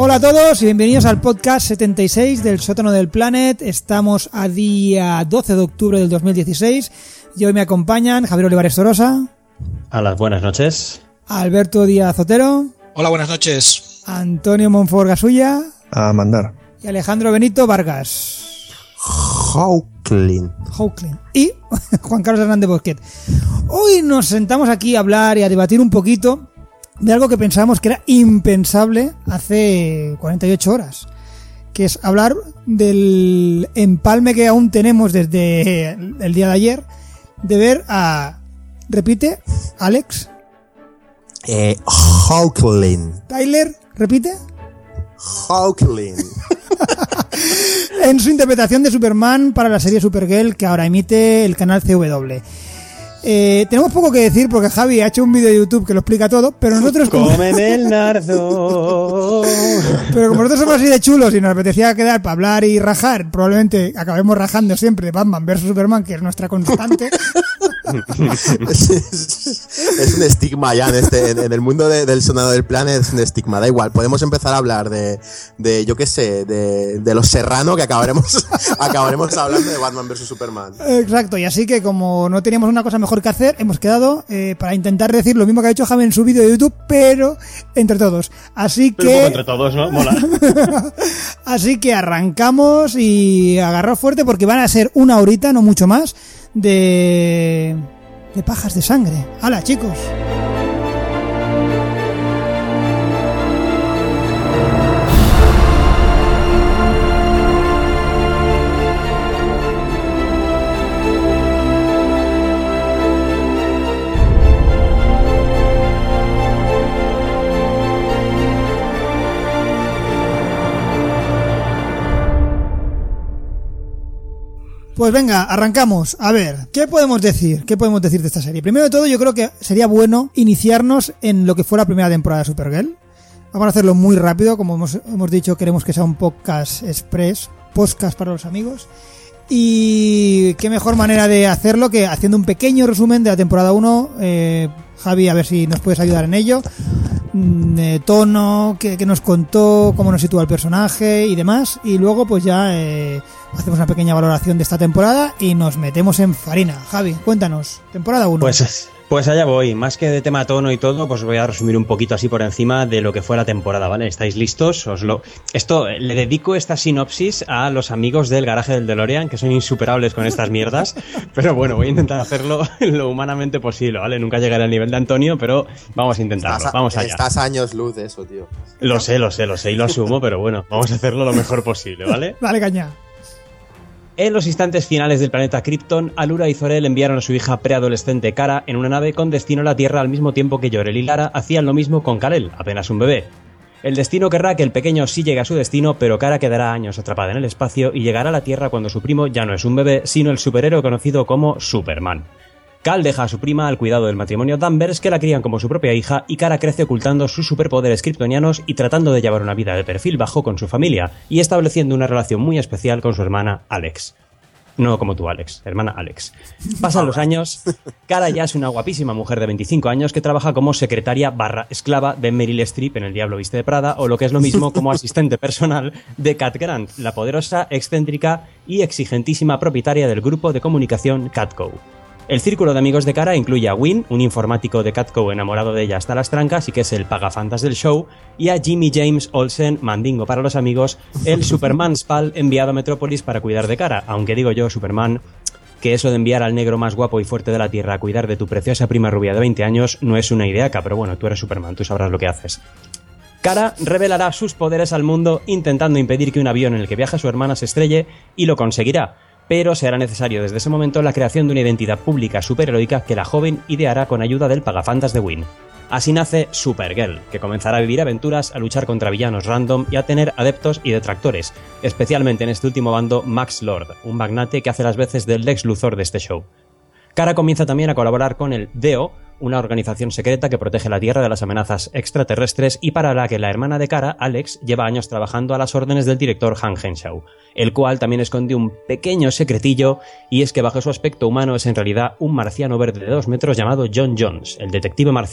Hola a todos y bienvenidos al podcast 76 del Sótano del Planet. Estamos a día 12 de octubre del 2016 y hoy me acompañan Javier Olivares Torosa. Hola, buenas noches. Alberto Díaz Otero. Hola, buenas noches. Antonio Monfort Gasulla. A mandar. Y Alejandro Benito Vargas. Hawklin. Y Juan Carlos Hernández Bosquet. Hoy nos sentamos aquí a hablar y a debatir un poquito de algo que pensábamos que era impensable hace 48 horas, que es hablar del empalme que aún tenemos desde el día de ayer de ver a... ¿Repite? ¿Alex? Hawklin. ¿Tyler? ¿Repite? Hawklin. En su interpretación de Superman para la serie Supergirl que ahora emite el canal CW. Tenemos poco que decir porque Javi ha hecho un vídeo de YouTube que lo explica todo, pero nosotros ¡Cómeme el nardo! Pero como nosotros somos así de chulos y nos apetecía quedar para hablar y rajar, probablemente acabemos rajando siempre de Batman vs Superman, que es nuestra constante. Es un estigma ya en el mundo del Sonado del Planet, es un estigma. Da igual, podemos empezar a hablar de yo qué sé, de Los Serrano, que acabaremos hablando de Batman vs Superman. Exacto, y así que como no teníamos una cosa mejor que hacer, hemos quedado para intentar decir lo mismo que ha dicho Javi en su vídeo de YouTube, pero entre todos. Así pero que... un poco entre todos, ¿no? Mola. Así que arrancamos y agarraos fuerte porque van a ser una horita, no mucho más, de pajas de sangre. ¡Hala, chicos! Pues venga, arrancamos. A ver, ¿qué podemos decir? ¿Qué podemos decir de esta serie? Primero de todo, yo creo que sería bueno iniciarnos en lo que fue la primera temporada de Supergirl. Vamos a hacerlo muy rápido, como hemos dicho, queremos que sea un podcast express, podcast para los amigos. Y qué mejor manera de hacerlo que haciendo un pequeño resumen de la temporada 1. Javi, a ver si nos puedes ayudar en ello. Tono, que nos contó, cómo nos sitúa el personaje y demás. Y luego pues ya hacemos una pequeña valoración de esta temporada y nos metemos en farina. Javi, cuéntanos, temporada 1. Pues allá voy. Más que de tema tono y todo, pues voy a resumir un poquito así por encima de lo que fue la temporada, ¿vale? ¿Estáis listos? Le dedico esta sinopsis a los amigos del garaje del DeLorean, que son insuperables con estas mierdas. Pero bueno, voy a intentar hacerlo lo humanamente posible, ¿vale? Nunca llegaré al nivel de Antonio, pero vamos a intentarlo. Vamos allá. Estás a años luz de eso, tío. Lo sé y lo asumo, pero bueno, vamos a hacerlo lo mejor posible, ¿vale? Dale caña. En los instantes finales del planeta Krypton, Alura y Zor-El enviaron a su hija preadolescente Kara en una nave con destino a la Tierra al mismo tiempo que Jor-El y Lara hacían lo mismo con Kal-El, apenas un bebé. El destino querrá que el pequeño sí llegue a su destino, pero Kara quedará años atrapada en el espacio y llegará a la Tierra cuando su primo ya no es un bebé, sino el superhéroe conocido como Superman. Kal deja a su prima al cuidado del matrimonio Danvers, que la crían como su propia hija, y Kara crece ocultando sus superpoderes kryptonianos y tratando de llevar una vida de perfil bajo con su familia, y estableciendo una relación muy especial con su hermana Alex. No como tú, Alex, hermana Alex. Pasan los años, Kara ya es una guapísima mujer de 25 años que trabaja como secretaria / esclava de Meryl Streep en El Diablo Viste de Prada, o lo que es lo mismo como asistente personal de Cat Grant, la poderosa, excéntrica y exigentísima propietaria del grupo de comunicación Catco. El círculo de amigos de Kara incluye a Win, un informático de Catco enamorado de ella hasta las trancas y que es el pagafantas del show, y a Jimmy James Olsen, mandingo para los amigos, el Superman Spal enviado a Metrópolis para cuidar de Kara, aunque digo yo, Superman, que eso de enviar al negro más guapo y fuerte de la Tierra a cuidar de tu preciosa prima rubia de 20 años no es una ideaca, pero bueno, tú eres Superman, tú sabrás lo que haces. Kara revelará sus poderes al mundo intentando impedir que un avión en el que viaja su hermana se estrelle, y lo conseguirá. Pero será necesario desde ese momento la creación de una identidad pública superheroica que la joven ideará con ayuda del pagafantas de Win. Así nace Supergirl, que comenzará a vivir aventuras, a luchar contra villanos random y a tener adeptos y detractores, especialmente en este último bando Max Lord, un magnate que hace las veces del Lex Luthor de este show. Kara comienza también a colaborar con el DEO, una organización secreta que protege la Tierra de las amenazas extraterrestres y para la que la hermana de Kara, Alex, lleva años trabajando a las órdenes del director Han Henshaw, el cual también esconde un pequeño secretillo, y es que bajo su aspecto humano es en realidad un marciano verde de 2 metros llamado John Jones, el detective marciano,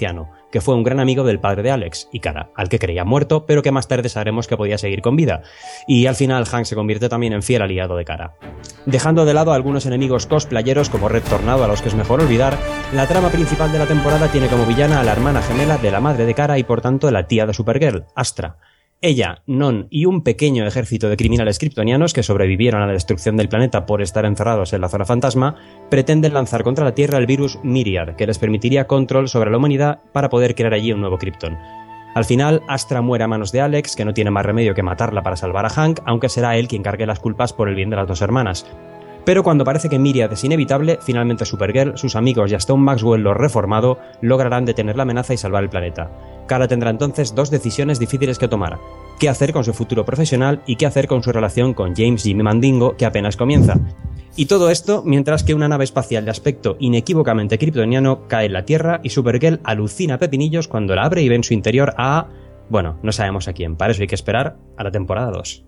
que fue un gran amigo del padre de Alex y Kara, al que creía muerto, pero que más tarde sabremos que podía seguir con vida. Y al final Hank se convierte también en fiel aliado de Kara. Dejando de lado a algunos enemigos cosplayeros como Red Tornado, a los que es mejor olvidar, la trama principal de la temporada tiene como villana a la hermana gemela de la madre de Kara y por tanto la tía de Supergirl, Astra. Ella, Non y un pequeño ejército de criminales kryptonianos que sobrevivieron a la destrucción del planeta por estar encerrados en la zona fantasma, pretenden lanzar contra la Tierra el virus Myriad, que les permitiría control sobre la humanidad para poder crear allí un nuevo Krypton. Al final, Astra muere a manos de Alex, que no tiene más remedio que matarla para salvar a Hank, aunque será él quien cargue las culpas por el bien de las dos hermanas. Pero cuando parece que Myriad es inevitable, finalmente Supergirl, sus amigos y hasta un Maxwell lo reformado lograrán detener la amenaza y salvar el planeta. Kara tendrá entonces dos decisiones difíciles que tomar: qué hacer con su futuro profesional y qué hacer con su relación con James Jimmy Mandingo, que apenas comienza. Y todo esto mientras que una nave espacial de aspecto inequívocamente kryptoniano cae en la Tierra y Supergirl alucina a pepinillos cuando la abre y ve en su interior a... bueno, no sabemos a quién, para eso hay que esperar a la temporada 2.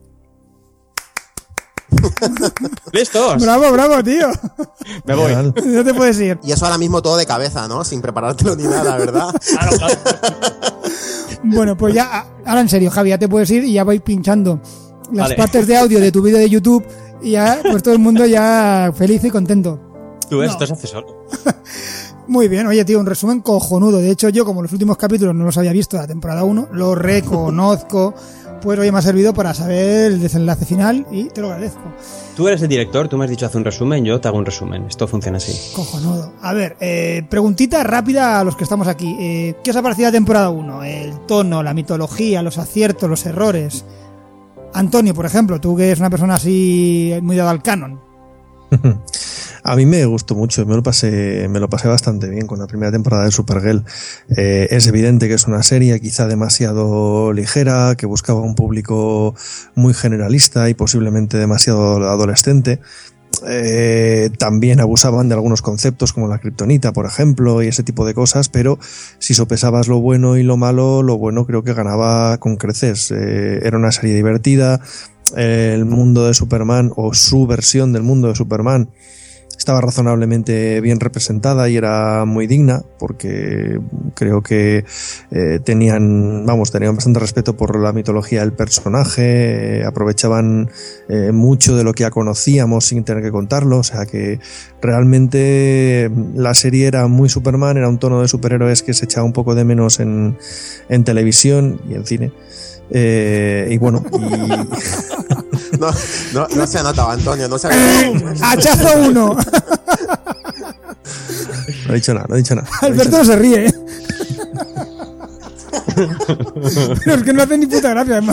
¡Listos! ¡Bravo, tío! Me voy. No te puedes ir. Y eso ahora mismo todo de cabeza, ¿no? Sin preparártelo ni nada, ¿verdad? Claro. Bueno, pues ya, ahora en serio, Javi, ya te puedes ir y ya voy pinchando las Vale. partes de audio de tu vídeo de YouTube y ya, pues todo el mundo ya feliz y contento. Tú esto se hace solo. Muy bien, oye, tío, un resumen cojonudo. De hecho, yo, como los últimos capítulos no los había visto de la temporada 1, lo reconozco. Pues hoy me ha servido para saber el desenlace final y te lo agradezco. Tú eres el director, tú me has dicho hacer un resumen, yo te hago un resumen. Esto funciona así. Cojonudo. A ver, preguntita rápida a los que estamos aquí. ¿Qué os ha parecido la temporada 1? El tono, la mitología, los aciertos, los errores. Antonio, por ejemplo, tú que eres una persona así muy dada al canon. A mí me gustó mucho, me lo pasé bastante bien con la primera temporada de Supergirl. Es evidente que es una serie quizá demasiado ligera, que buscaba un público muy generalista y posiblemente demasiado adolescente. También abusaban de algunos conceptos como la kriptonita, por ejemplo, y ese tipo de cosas, pero si sopesabas lo bueno y lo malo, lo bueno creo que ganaba con creces. Era una serie divertida, el mundo de Superman, o su versión del mundo de Superman, estaba razonablemente bien representada y era muy digna, porque creo que tenían bastante respeto por la mitología del personaje, aprovechaban mucho de lo que ya conocíamos sin tener que contarlo, o sea que realmente la serie era muy Superman, era un tono de superhéroes que se echaba un poco de menos en televisión y en cine. Y bueno, No se ha notado, Antonio, no se ha notado. ¡Hachazo 1! No he dicho nada. Alberto no se ríe, ¿eh? Pero es que no hace ni puta gracia, además.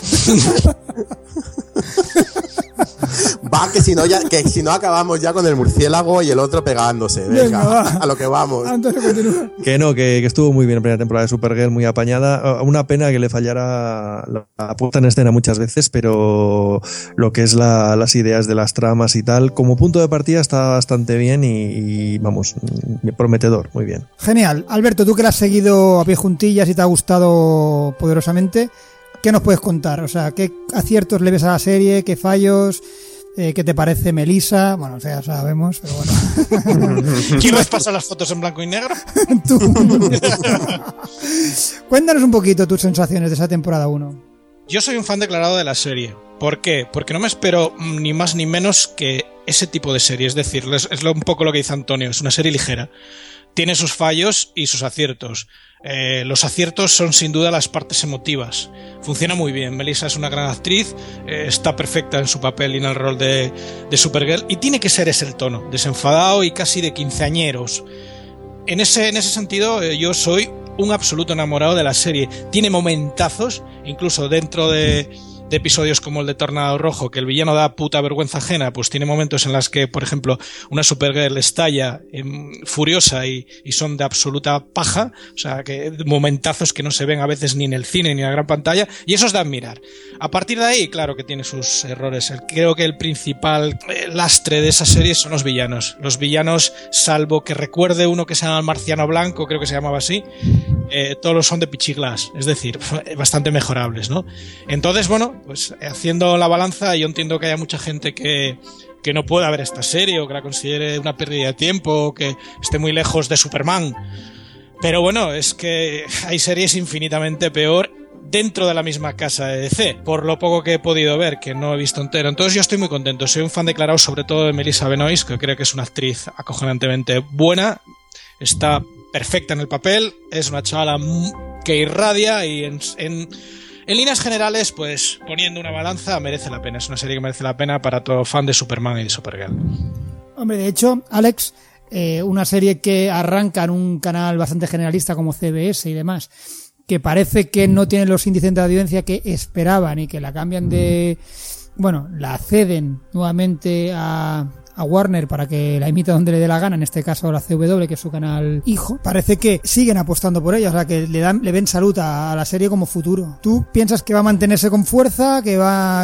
Va, que si no acabamos ya con el murciélago y el otro pegándose. Venga, va. a lo que vamos. Antonio, continúa. Que estuvo muy bien la primera temporada de Supergirl, muy apañada. Una pena que le fallara la puesta en escena muchas veces, pero lo que es las ideas de las tramas y tal, como punto de partida está bastante bien y vamos, prometedor, muy bien. Genial. Alberto, tú que la has seguido a pie juntillas y te ha gustado poderosamente, ¿qué nos puedes contar? O sea, ¿qué aciertos le ves a la serie? ¿Qué fallos? ¿Qué te parece Melissa? Bueno, o sea, sabemos, pero bueno. ¿Quién les pasa las fotos en blanco y negro? Tú. Cuéntanos un poquito tus sensaciones de esa temporada 1. Yo soy un fan declarado de la serie. ¿Por qué? Porque no me espero ni más ni menos que ese tipo de serie. Es decir, es un poco lo que dice Antonio, es una serie ligera. Tiene sus fallos y sus aciertos. Los aciertos son sin duda las partes emotivas. Funciona muy bien. Melissa es una gran actriz, está perfecta en su papel y en el rol de Supergirl, y tiene que ser ese el tono, desenfadado y casi de quinceañeros. En ese sentido, yo soy un absoluto enamorado de la serie. Tiene momentazos, incluso dentro de episodios como el de Tornado Rojo, que el villano da puta vergüenza ajena, pues tiene momentos en las que, por ejemplo, una Supergirl estalla furiosa y son de absoluta paja, o sea, que momentazos que no se ven a veces ni en el cine ni en la gran pantalla, y eso es de admirar. A partir de ahí, claro que tiene sus errores. Creo que el principal lastre de esa serie son los villanos. Los villanos, salvo que recuerde uno que se llama el Marciano Blanco, creo que se llamaba así, todos son de pichiglas, es decir, bastante mejorables, ¿no? Entonces, bueno, pues haciendo la balanza, yo entiendo que haya mucha gente que no pueda ver esta serie o que la considere una pérdida de tiempo o que esté muy lejos de Superman. Pero bueno, es que hay series infinitamente peor dentro de la misma casa de DC, por lo poco que he podido ver, que no he visto entero. Entonces yo estoy muy contento, soy un fan declarado sobre todo de Melissa Benoist, que creo que es una actriz acojonantemente buena, está perfecta en el papel, es una chavala que irradia y en líneas generales, pues poniendo una balanza, merece la pena, es una serie que merece la pena para todo fan de Superman y de Supergirl. Hombre, de hecho, Alex, una serie que arranca en un canal bastante generalista como CBS y demás, que parece que no tiene los índices de audiencia que esperaban y que la cambian la ceden nuevamente a Warner para que la emita donde le dé la gana, en este caso la CW, que es su canal hijo. Parece que siguen apostando por ella, o sea, que le ven salud a la serie como futuro. ¿Tú piensas que va a mantenerse con fuerza, que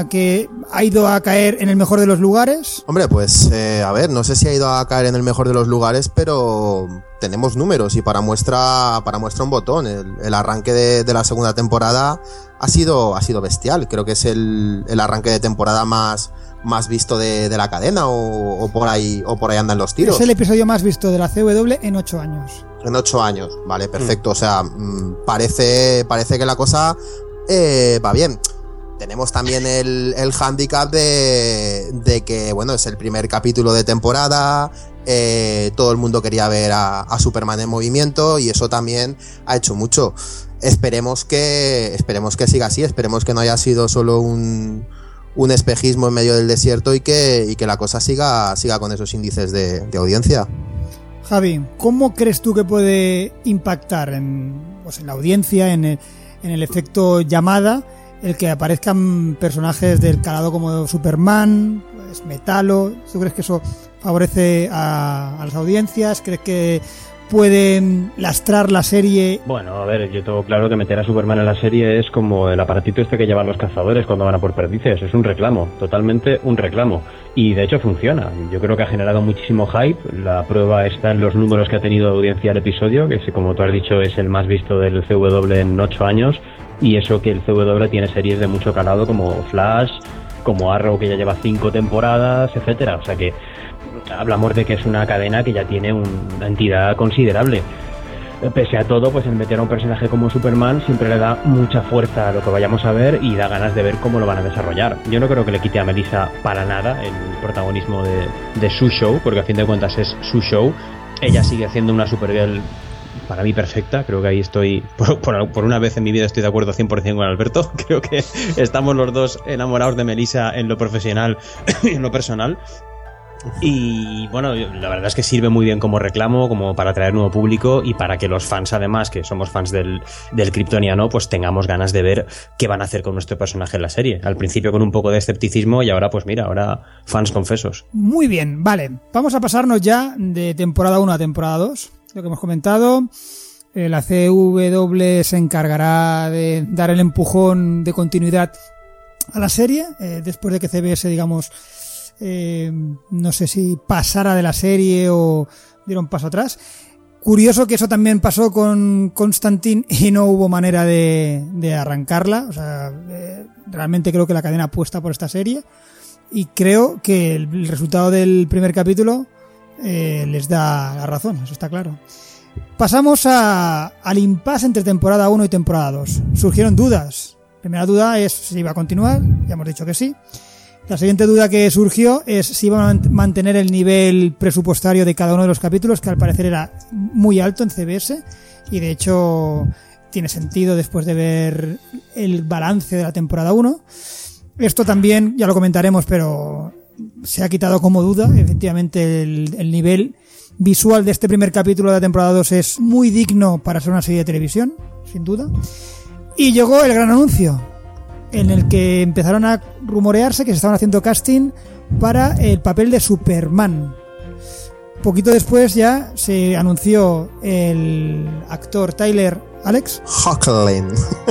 ha ido a caer en el mejor de los lugares? Hombre, pues a ver, no sé si ha ido a caer en el mejor de los lugares, pero tenemos números y para muestra un botón. El arranque de la segunda temporada ha sido bestial. Creo que es el arranque de temporada más visto de la cadena o por ahí andan los tiros. Es el episodio más visto de la CW en 8 años. En 8 años, vale, perfecto. O sea, parece que la cosa va bien. Tenemos también el hándicap de que, bueno, es el primer capítulo de temporada, todo el mundo quería ver a Superman en movimiento y eso también ha hecho mucho. Esperemos que siga así, esperemos que no haya sido solo un espejismo en medio del desierto y que la cosa siga con esos índices de audiencia. Javi, ¿cómo crees tú que puede impactar en la audiencia, en el efecto llamada, el que aparezcan personajes del calado como Superman, pues Metalo? ¿Tú crees que eso favorece a las audiencias? ¿Crees que pueden lastrar la serie? Bueno, a ver, yo tengo claro que meter a Superman en la serie es como el aparatito este que llevan los cazadores cuando van a por perdices, es un reclamo, totalmente un reclamo, y de hecho funciona. Yo creo que ha generado muchísimo hype, la prueba está en los números que ha tenido de audiencia el episodio, que como tú has dicho es el más visto del CW en 8 años, y eso que el CW tiene series de mucho calado como Flash, como Arrow, que ya lleva 5 temporadas, etcétera, o sea que hablamos de que es una cadena que ya tiene una entidad considerable. Pese a todo, pues el meter a un personaje como Superman siempre le da mucha fuerza a lo que vayamos a ver y da ganas de ver cómo lo van a desarrollar. Yo no creo que le quite a Melissa para nada el protagonismo de su show, porque a fin de cuentas es su show. Ella sigue haciendo una Supergirl para mí perfecta, creo que ahí estoy, por una vez en mi vida estoy de acuerdo 100% con Alberto, creo que estamos los dos enamorados de Melissa en lo profesional y en lo personal. Y bueno, la verdad es que sirve muy bien como reclamo, como para atraer nuevo público y para que los fans, además, que somos fans del kryptoniano, pues tengamos ganas de ver qué van a hacer con nuestro personaje en la serie. Al principio con un poco de escepticismo y ahora, pues mira, ahora fans confesos. Muy bien, vale. Vamos a pasarnos ya de temporada 1 a temporada 2. Lo que hemos comentado, la CW se encargará de dar el empujón de continuidad a la serie, después de que CBS, digamos, no sé si pasara de la serie o diera un paso atrás. Curioso que eso también pasó con Constantine y no hubo manera de arrancarla. O sea, realmente creo que la cadena apuesta por esta serie y creo que el resultado del primer capítulo les da la razón, eso está claro. Pasamos al impasse entre temporada 1 y temporada 2. Surgieron dudas. Primera duda es si iba a continuar, ya hemos dicho que sí. La siguiente duda que surgió es si iban a mantener el nivel presupuestario de cada uno de los capítulos, que al parecer era muy alto en CBS, y de hecho tiene sentido después de ver el balance de la temporada 1. Esto también, ya lo comentaremos, pero se ha quitado como duda. Efectivamente, el nivel visual de este primer capítulo de la temporada 2 es muy digno para ser una serie de televisión, sin duda. Y llegó el gran anuncio, en el que empezaron a rumorearse que se estaban haciendo casting para el papel de Superman. Poquito después ya se anunció el actor Tyler Hoechlin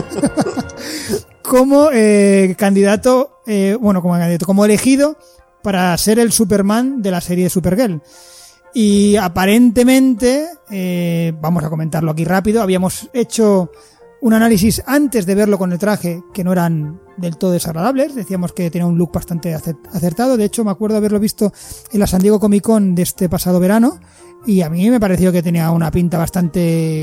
como candidato, como elegido para ser el Superman de la serie de Supergirl. Y aparentemente, vamos a comentarlo aquí rápido, habíamos hecho un análisis antes de verlo con el traje que no eran del todo desagradables, decíamos que tenía un look bastante acertado. De hecho, me acuerdo haberlo visto en la San Diego Comic Con de este pasado verano y a mí me pareció que tenía una pinta bastante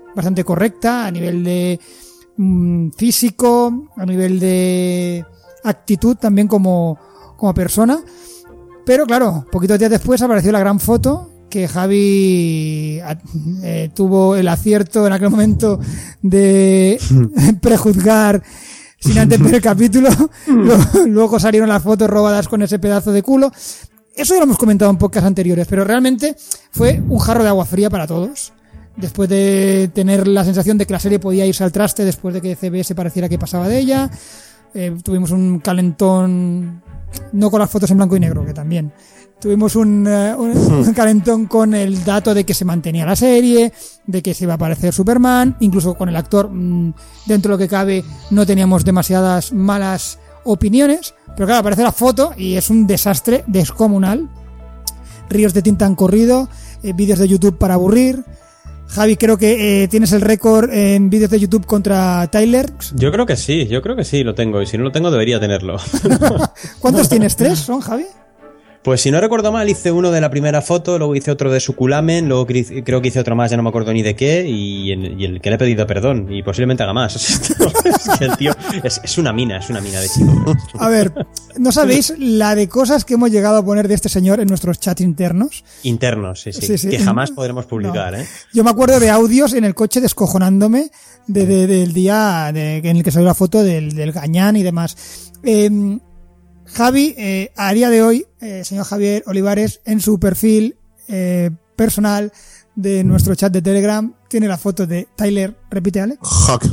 bastante correcta a nivel de físico, a nivel de actitud también como persona. Pero claro, poquitos días después apareció la gran foto que Javi tuvo el acierto en aquel momento de prejuzgar sin antes ver el capítulo. Luego salieron las fotos robadas con ese pedazo de culo. Eso ya lo hemos comentado en podcasts anteriores, pero realmente fue un jarro de agua fría para todos. Después de tener la sensación de que la serie podía irse al traste después de que CBS pareciera que pasaba de ella, tuvimos un calentón, no con las fotos en blanco y negro, que también. Tuvimos un calentón con el dato de que se mantenía la serie, de que se iba a aparecer Superman, incluso con el actor, dentro de lo que cabe, no teníamos demasiadas malas opiniones, pero claro, aparece la foto y es un desastre descomunal. Ríos de tinta han corrido, vídeos de YouTube para aburrir. Javi, creo que tienes el récord en vídeos de YouTube contra Tyler. Yo creo que sí, lo tengo, y si no lo tengo debería tenerlo. ¿Cuántos tienes? ¿3 son, Javi? Pues si no recuerdo mal, hice uno de la primera foto, luego hice otro de Suculamen, luego creo que hice otro más, ya no me acuerdo ni de qué, y el que le he pedido perdón, y posiblemente haga más. Es que el tío es una mina de chico. A ver, ¿no sabéis la de cosas que hemos llegado a poner de este señor en nuestros chats internos? Internos, sí. Que jamás podremos publicar, no. Yo me acuerdo de audios en el coche descojonándome del día en el que salió la foto del gañán y demás. Javi, a día de hoy, señor Javier Olivares, en su perfil personal de nuestro chat de Telegram, tiene la foto de Tyler, repite Alex.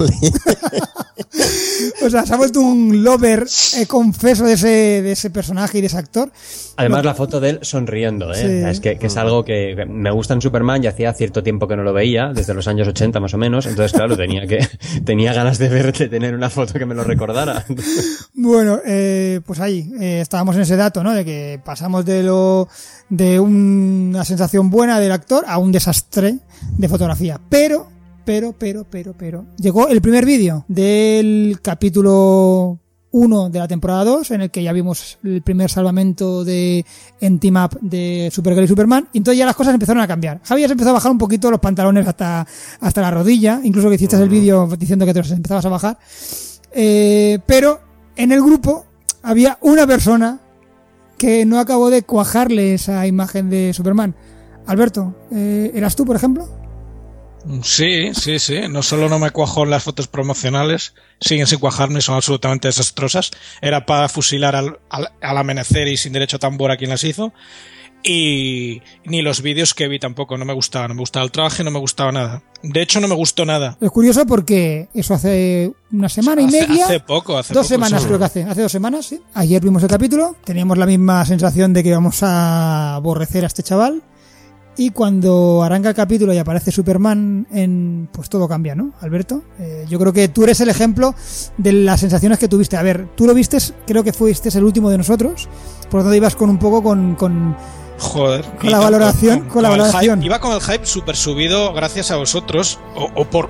O sea, se ha vuelto un lover confeso de ese personaje y de ese actor. Además, la foto de él sonriendo, ¿eh? Sí. Es que es algo que me gusta en Superman, ya hacía cierto tiempo que no lo veía, desde los años 80 más o menos, entonces claro, tenía ganas de tener una foto que me lo recordara. Bueno, pues ahí, estábamos en ese dato, ¿no? De que pasamos de una sensación buena del actor a un desastre de fotografía. Pero, llegó el primer vídeo del capítulo 1 de la temporada 2, en el que ya vimos el primer salvamento en Team Up de Supergirl y Superman, y entonces ya las cosas empezaron a cambiar. Javi ya se empezó a bajar un poquito los pantalones hasta la rodilla, incluso que hiciste el vídeo diciendo que te los empezabas a bajar. Pero en el grupo había una persona que no acabó de cuajarle esa imagen de Superman. Alberto, ¿eras tú, por ejemplo? Sí. No solo no me cuajó en las fotos promocionales, siguen sin cuajarme, son absolutamente desastrosas. Era para fusilar al amanecer y sin derecho a tambor a quien las hizo. Y ni los vídeos que vi tampoco, no me gustaba el traje, no me gustaba nada. De hecho, no me gustó nada. Es curioso porque eso hace una semana y media. Hace poco. 2 semanas creo que hace 2 semanas, sí. Ayer vimos el capítulo, teníamos la misma sensación de que íbamos a aborrecer a este chaval. Y cuando arranca el capítulo y aparece Superman, pues todo cambia, ¿no, Alberto? Yo creo que tú eres el ejemplo de las sensaciones que tuviste. A ver, tú lo vistes, creo que fuiste el último de nosotros, por lo tanto ibas con un poco Joder, con la valoración, con la valoración. Iba con el hype súper subido gracias a vosotros, o por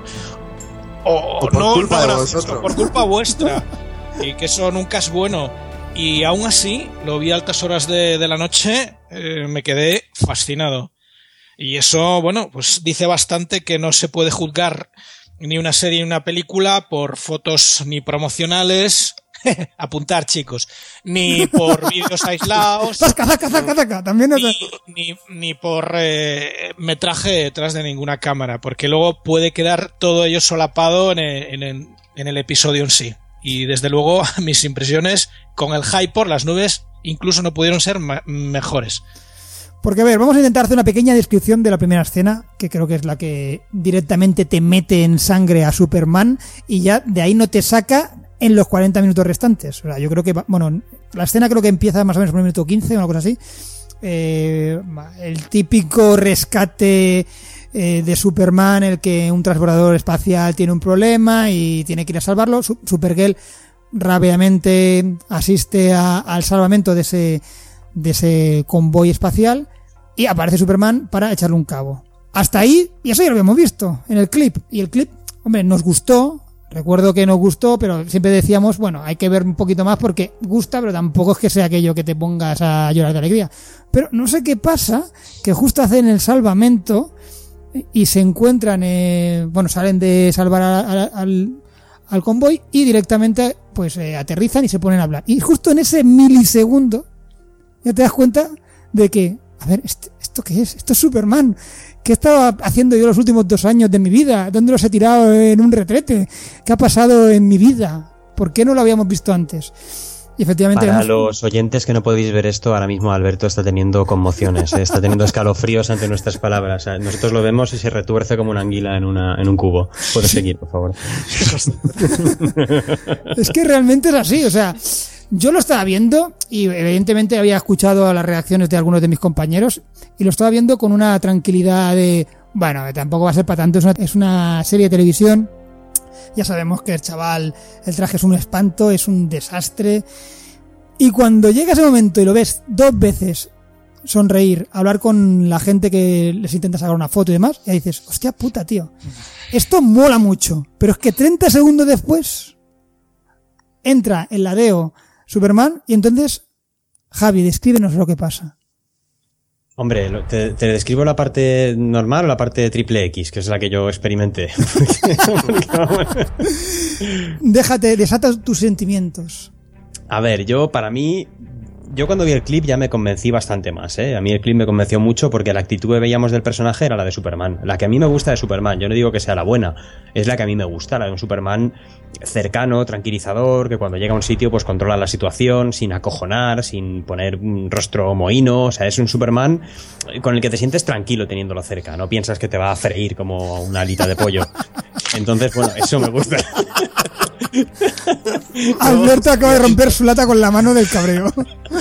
culpa vuestra, y que eso nunca es bueno. Y aún así, lo vi a altas horas de la noche, me quedé fascinado. Y eso, bueno, pues dice bastante que no se puede juzgar ni una serie ni una película por fotos ni promocionales, apuntar, chicos, ni por vídeos aislados, también ni por metraje detrás de ninguna cámara, porque luego puede quedar todo ello solapado en el episodio en sí. Y desde luego mis impresiones con el hype por las nubes incluso no pudieron ser mejores. Porque, a ver, vamos a intentar hacer una pequeña descripción de la primera escena, que creo que es la que directamente te mete en sangre a Superman y ya de ahí no te saca en los 40 minutos restantes. O sea, yo creo que, bueno, la escena creo que empieza más o menos por el minuto 15 o una cosa así. El típico rescate de Superman, el que un transbordador espacial tiene un problema y tiene que ir a salvarlo. Supergirl rápidamente asiste al salvamento de ese convoy espacial y aparece Superman para echarle un cabo. Hasta ahí, y eso ya lo habíamos visto en el clip. Y el clip, hombre, nos gustó. Recuerdo que nos gustó, pero siempre decíamos, bueno, hay que ver un poquito más porque gusta, pero tampoco es que sea aquello que te pongas a llorar de alegría. Pero no sé qué pasa, que justo hacen el salvamento y se encuentran, salen de salvar al convoy y directamente pues aterrizan y se ponen a hablar. Y justo en ese milisegundo ya te das cuenta de que, a ver, ¿esto qué es? Esto es Superman. ¿Qué estaba haciendo yo los últimos 2 años de mi vida? ¿Dónde los he tirado en un retrete? ¿Qué ha pasado en mi vida? ¿Por qué no lo habíamos visto antes? Y efectivamente, para los oyentes que no podéis ver esto, ahora mismo Alberto está teniendo conmociones, está teniendo escalofríos ante nuestras palabras. Nosotros lo vemos y se retuerce como una anguila en un cubo. Puedes seguir, por favor. Es que realmente es así, o sea, yo lo estaba viendo y evidentemente había escuchado las reacciones de algunos de mis compañeros y lo estaba viendo con una tranquilidad de, bueno, tampoco va a ser para tanto, es una serie de televisión. Ya sabemos que el traje es un espanto, es un desastre. Y cuando llega ese momento y lo ves 2 veces sonreír, hablar con la gente que les intenta sacar una foto y demás, ya dices, hostia puta, tío, esto mola mucho. Pero es que 30 segundos después entra en la DEO Superman y entonces, Javi, descríbenos lo que pasa. Hombre, ¿te describo la parte normal o la parte triple X, que es la que yo experimenté? Desata tus sentimientos. A ver, yo cuando vi el clip ya me convencí bastante más, ¿eh? A mí el clip me convenció mucho porque la actitud que veíamos del personaje era la de Superman. La que a mí me gusta de Superman, yo no digo que sea la buena, es la que a mí me gusta, la de un Superman cercano, tranquilizador, que cuando llega a un sitio pues controla la situación, sin acojonar, sin poner un rostro mohíno. O sea, es un Superman con el que te sientes tranquilo teniéndolo cerca, no piensas que te va a freír como una alita de pollo. Entonces, bueno, eso me gusta. Alberto acaba de romper su lata con la mano del cabreo.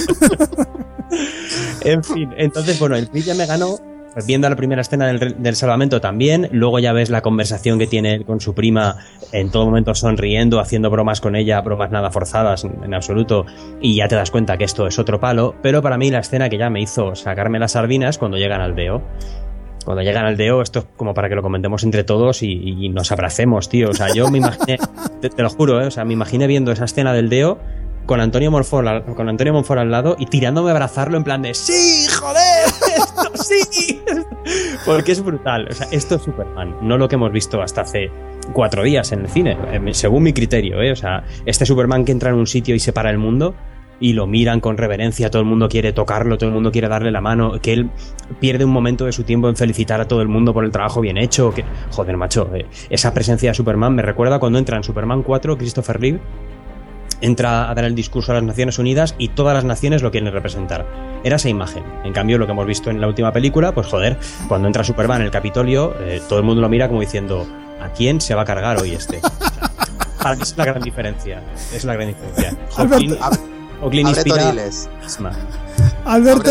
En fin, entonces, bueno, el clip ya me ganó. Viendo la primera escena del salvamento también, luego ya ves la conversación que tiene él con su prima, en todo momento sonriendo, haciendo bromas con ella, bromas nada forzadas en absoluto, y ya te das cuenta que esto es otro palo. Pero para mí la escena que ya me hizo sacarme las sardinas cuando llegan al DEO. Cuando llegan al DEO, esto es como para que lo comentemos entre todos y nos abracemos, tío. O sea, yo me imaginé, te lo juro, o sea, me imaginé viendo esa escena del DEO con Antonio Monfort al lado y tirándome a abrazarlo en plan de ¡sí, joder! ¡Esto sí! Porque es brutal. O sea, esto es Superman, no lo que hemos visto hasta hace 4 días en el cine, según mi criterio, ¿eh? O sea, este Superman que entra en un sitio y separa el mundo y lo miran con reverencia, todo el mundo quiere tocarlo, todo el mundo quiere darle la mano, que él pierde un momento de su tiempo en felicitar a todo el mundo por el trabajo bien hecho, que joder, macho, esa presencia de Superman me recuerda cuando entra en Superman 4 Christopher Reeve, entra a dar el discurso a las Naciones Unidas y todas las naciones lo quieren representar. Era esa imagen. En cambio, lo que hemos visto en la última película, pues joder, cuando entra Superman en el Capitolio, todo el mundo lo mira como diciendo, ¿a quién se va a cargar hoy este? Para mí es la gran diferencia. Es la gran diferencia. Oakley inspira... Alberto,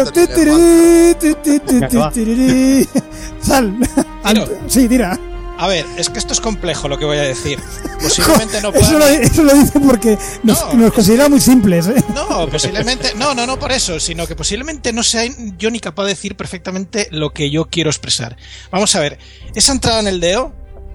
sal. Sí, tira. A ver, es que esto es complejo lo que voy a decir. Posiblemente no pueda... Eso lo dice porque nos considera muy simples, ¿eh? No, posiblemente... No por eso, sino que posiblemente no sea yo ni capaz de decir perfectamente lo que yo quiero expresar. Vamos a ver, esa entrada en el DEO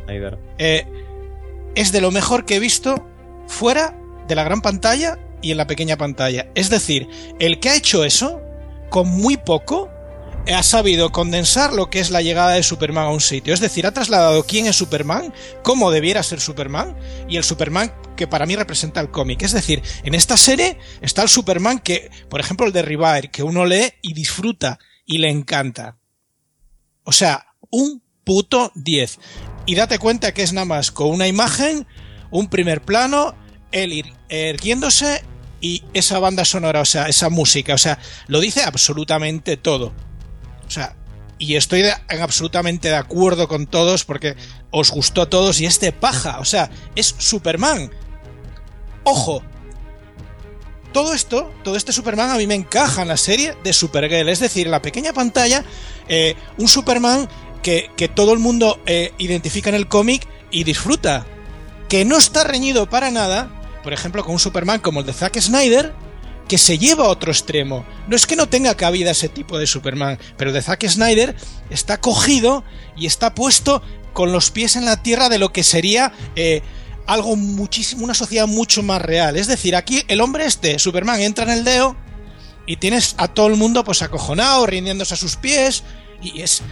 es de lo mejor que he visto fuera de la gran pantalla y en la pequeña pantalla. Es decir, el que ha hecho eso, con muy poco... ha sabido condensar lo que es la llegada de Superman a un sitio. Es decir, ha trasladado quién es Superman, cómo debiera ser Superman y el Superman que para mí representa el cómic. Es decir, en esta serie está el Superman que, por ejemplo, el de Rivire, que uno lee y disfruta y le encanta. O sea, un puto 10. Y date cuenta que es nada más con una imagen, un primer plano, él erguiéndose y esa banda sonora, o sea, esa música, o sea, lo dice absolutamente todo. O sea, y estoy absolutamente de acuerdo con todos porque os gustó a todos y es de paja, o sea, es Superman. ¡Ojo! Todo este Superman a mí me encaja en la serie de Supergirl, es decir, en la pequeña pantalla, un Superman que todo el mundo identifica en el cómic y disfruta, que no está reñido para nada, por ejemplo, con un Superman como el de Zack Snyder, que se lleva a otro extremo. No es que no tenga cabida ese tipo de Superman, pero el de Zack Snyder está cogido y está puesto con los pies en la tierra de lo que sería algo muchísimo, una sociedad mucho más real. Es decir, aquí el hombre Superman, entra en el DEO y tienes a todo el mundo pues acojonado, rindiéndose a sus pies, y es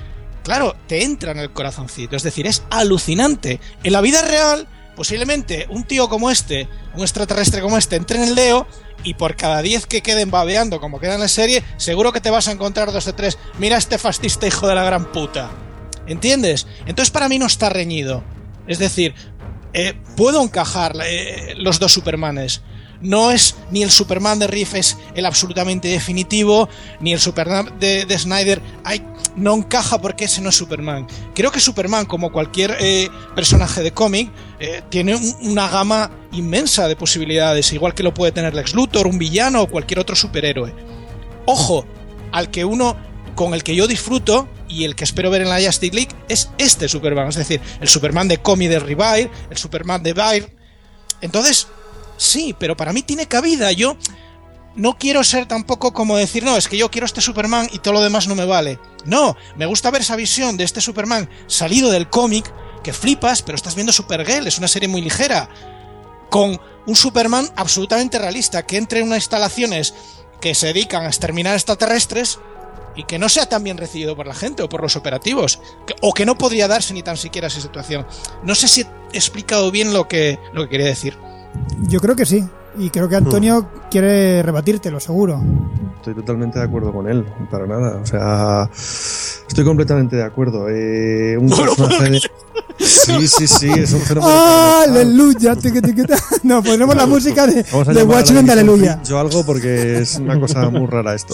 claro, te entra en el corazoncito. Es decir, es alucinante. En la vida real, posiblemente un tío como este, un extraterrestre como este, entre en el Deo y por cada 10 que queden babeando como queda en la serie, seguro que te vas a encontrar 2 o 3. Mira este fascista hijo de la gran puta. ¿Entiendes? Entonces para mí no está reñido. Es decir, puedo encajar los dos Supermanes. No es ni el Superman de Reeve es el absolutamente definitivo, ni el Superman de Snyder no encaja porque ese no es Superman. Creo que Superman, como cualquier personaje de cómic, tiene una gama inmensa de posibilidades, igual que lo puede tener Lex Luthor, un villano o cualquier otro superhéroe. Ojo, con el que yo disfruto y el que espero ver en la Justice League es este Superman, es decir, el Superman de cómic de Revive, el Superman de Byrne. Entonces, sí, pero para mí tiene cabida. Yo no quiero ser tampoco como decir, no, es que yo quiero este Superman y todo lo demás no me vale. No, me gusta ver esa visión de este Superman salido del cómic, que flipas, pero estás viendo Supergirl, es una serie muy ligera, con un Superman absolutamente realista, que entre en unas instalaciones que se dedican a exterminar extraterrestres y que no sea tan bien recibido por la gente o por los operativos, o que no podría darse ni tan siquiera esa situación. No sé si he explicado bien lo que quería decir. Yo creo que sí, y creo que Antonio quiere rebatírtelo, seguro. Estoy totalmente de acuerdo con él, para nada. O sea, estoy completamente de acuerdo. Un personaje de... Sí, es un fenómeno. ¡Aleluya! No, ponemos la música de Watchmen de Aleluya. Yo algo porque es una cosa muy rara esto.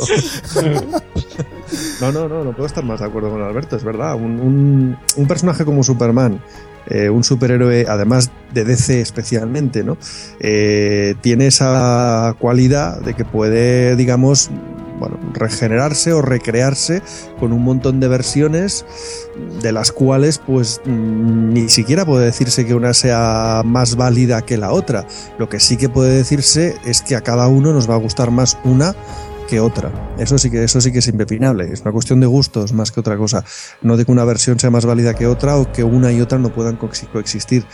No puedo estar más de acuerdo con Alberto, es verdad. Un personaje como Superman, un superhéroe, además de DC especialmente, ¿no? Tiene esa cualidad de que puede, digamos, regenerarse o recrearse con un montón de versiones de las cuales pues ni siquiera puede decirse que una sea más válida que la otra. Lo que sí que puede decirse es que a cada uno nos va a gustar más una que otra. Eso sí que es impepinable. Es una cuestión de gustos más que otra cosa. No de que una versión sea más válida que otra o que una y otra no puedan coexistir.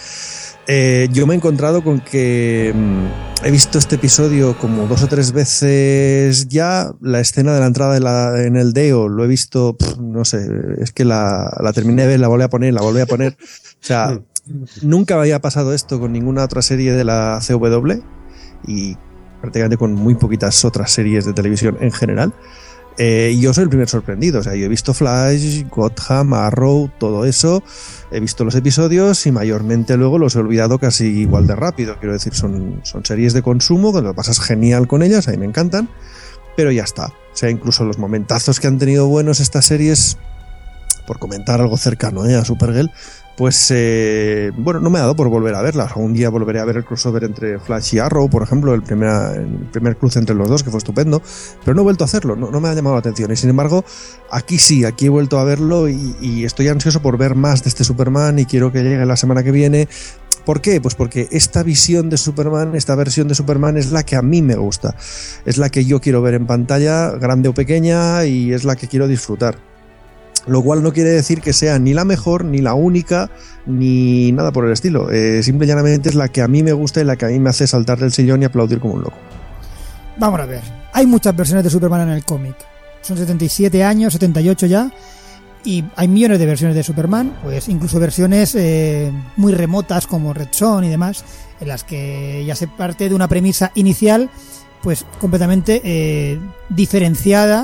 Yo me he encontrado con que he visto este episodio como 2 o 3 veces ya. La escena de la entrada en el Deo lo he visto, no sé, es que la terminé de ver, la volví a poner. O sea, nunca había pasado esto con ninguna otra serie de la CW y prácticamente con muy poquitas otras series de televisión en general. Y yo soy el primer sorprendido. O sea, yo he visto Flash, Gotham, Arrow, todo eso. He visto los episodios y mayormente luego los he olvidado casi igual de rápido. Quiero decir, son series de consumo, que lo pasas genial con ellas, a mí me encantan, pero ya está. O sea, incluso los momentazos que han tenido buenos estas series, por comentar algo cercano a Supergirl, pues no me ha dado por volver a verlas. Algún día volveré a ver el crossover entre Flash y Arrow, por ejemplo, el primer cruce entre los dos, que fue estupendo, pero no he vuelto a hacerlo, no me ha llamado la atención. Y sin embargo, aquí he vuelto a verlo y estoy ansioso por ver más de este Superman y quiero que llegue la semana que viene. ¿Por qué? Pues porque esta visión de Superman, esta versión de Superman es la que a mí me gusta, es la que yo quiero ver en pantalla, grande o pequeña, y es la que quiero disfrutar. Lo cual no quiere decir que sea ni la mejor, ni la única, ni nada por el estilo. Simple y llanamente es la que a mí me gusta y la que a mí me hace saltar del sillón y aplaudir como un loco. Vamos a ver. Hay muchas versiones de Superman en el cómic. Son 77 años, 78 ya. Y hay millones de versiones de Superman, pues incluso versiones muy remotas como Red Son y demás, en las que ya se parte de una premisa inicial, pues completamente diferenciada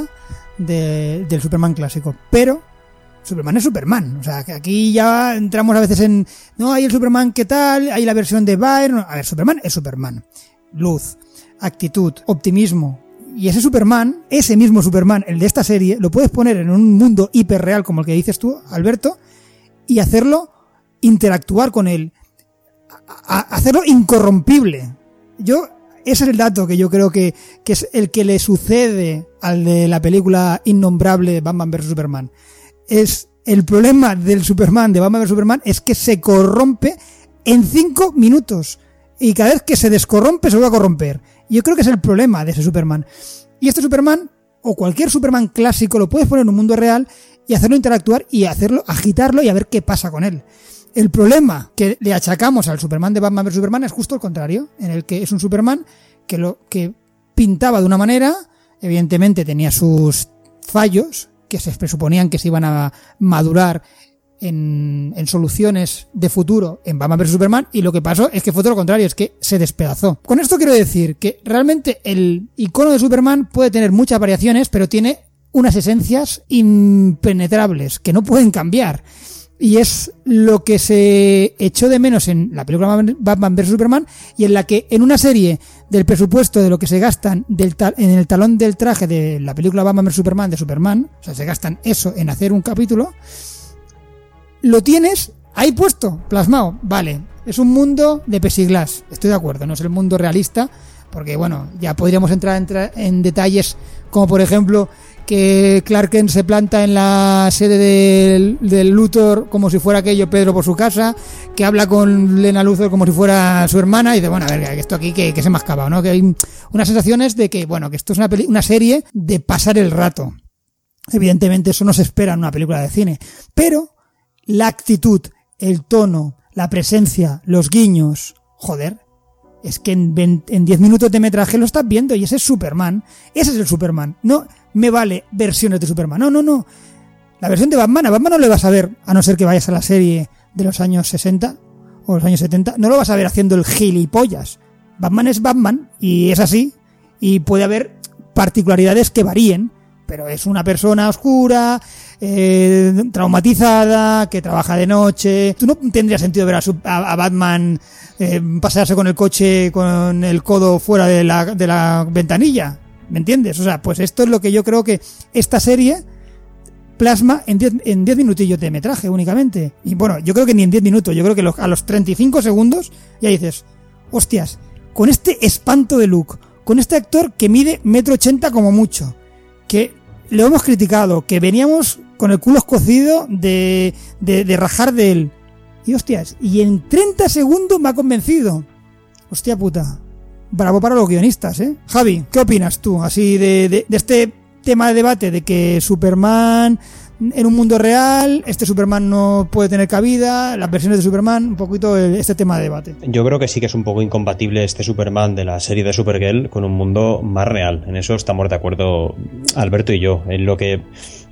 del Superman clásico. Pero Superman es Superman. O sea, que aquí ya entramos a veces en... No, hay el Superman ¿qué tal? Hay la versión de Byrne. A ver, Superman es Superman. Luz, actitud, optimismo. Y ese mismo Superman, el de esta serie, lo puedes poner en un mundo hiperreal como el que dices tú, Alberto, y hacerlo interactuar con él. Hacerlo incorrompible. Ese es el dato que yo creo que es el que le sucede al de la película innombrable Batman vs Superman. Es el problema del Superman de Batman vs Superman es que se corrompe en 5 minutos y cada vez que se descorrompe se vuelve a corromper. Yo creo que es el problema de ese Superman. Y este Superman o cualquier Superman clásico lo puedes poner en un mundo real y hacerlo interactuar y hacerlo agitarlo y a ver qué pasa con él. El problema que le achacamos al Superman de Batman vs Superman es justo el contrario, en el que es un Superman que pintaba de una manera, evidentemente tenía sus fallos, que se presuponían que se iban a madurar en soluciones de futuro en Batman vs Superman, y lo que pasó es que fue todo lo contrario, es que se despedazó. Con esto quiero decir que realmente el icono de Superman puede tener muchas variaciones, pero tiene unas esencias impenetrables que no pueden cambiar. Y es lo que se echó de menos en la película Batman vs Superman, y en la que en una serie del presupuesto de lo que se gastan en el talón del traje de la película Batman vs Superman de Superman, o sea, se gastan eso en hacer un capítulo, lo tienes ahí puesto, plasmado. Vale, es un mundo de Plexiglas, estoy de acuerdo, no es el mundo realista, porque bueno, ya podríamos entrar en detalles como por ejemplo que Clark Kent se planta en la sede del Luthor como si fuera aquello Pedro por su casa, que habla con Lena Luthor como si fuera su hermana, y dice, bueno, a ver, que esto aquí que se me ha acabado, ¿no? Que hay unas sensaciones de que, bueno, que esto es una serie de pasar el rato. Evidentemente eso no se espera en una película de cine, pero la actitud, el tono, la presencia, los guiños, joder, es que en 10 minutos de metraje lo estás viendo, y ese es Superman, ese es el Superman. No me vale versiones de Superman, no. La versión de Batman, a Batman no le vas a ver, a no ser que vayas a la serie de los años 60 o los años 70, no lo vas a ver haciendo el gilipollas. Batman es Batman, y es así, y puede haber particularidades que varíen, pero es una persona oscura, traumatizada, que trabaja de noche. Tú no tendría sentido ver a Batman pasearse con el coche con el codo fuera de la ventanilla, ¿me entiendes? O sea, pues esto es lo que yo creo que esta serie plasma en 10 minutillos de metraje únicamente. Y bueno, yo creo que ni en 10 minutos, yo creo que a los 35 segundos ya dices, hostias, con este espanto de look, con este actor que mide 1,80 m como mucho, que lo hemos criticado, que veníamos con el culo escocido de rajar de él. Y hostias, y en 30 segundos me ha convencido. Hostia puta. Bravo para los guionistas, ¿eh? Javi, ¿qué opinas tú así de este tema de debate de que Superman en un mundo real, este Superman no puede tener cabida, las versiones de Superman, un poquito este tema de debate? Yo creo que sí que es un poco incompatible este Superman de la serie de Supergirl con un mundo más real. En eso estamos de acuerdo Alberto y yo. En lo que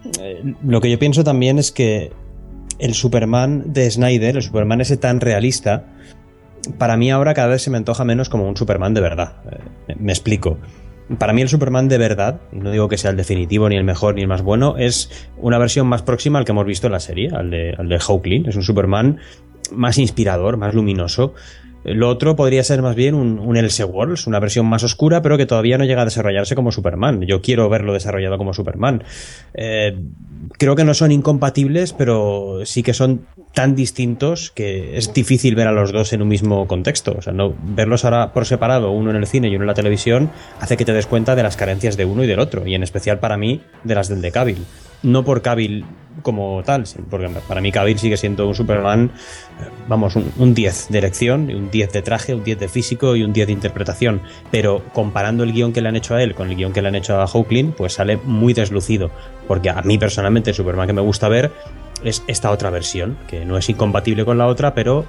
yo pienso también es que el Superman de Snyder, el Superman ese tan realista, para mí ahora cada vez se me antoja menos como un Superman de verdad. Me explico. Para mí el Superman de verdad, y no digo que sea el definitivo, ni el mejor, ni el más bueno, es una versión más próxima al que hemos visto en la serie, al de Hawkling. Es un Superman más inspirador, más luminoso. Lo otro podría ser más bien un Elseworlds, una versión más oscura, pero que todavía no llega a desarrollarse como Superman. Yo quiero verlo desarrollado como Superman. Creo que no son incompatibles, pero sí que son tan distintos que es difícil ver a los dos en un mismo contexto. O sea, no verlos ahora por separado, uno en el cine y uno en la televisión, hace que te des cuenta de las carencias de uno y del otro, y en especial para mí de las del de Cavill. No por Cavill como tal, porque para mí Cavill sigue siendo un Superman, vamos, un 10 de elección, un 10 de traje, un 10 de físico y un 10 de interpretación, pero comparando el guión que le han hecho a él con el guión que le han hecho a Hawkling, pues sale muy deslucido, porque a mí personalmente el Superman que me gusta ver es esta otra versión, que no es incompatible con la otra, pero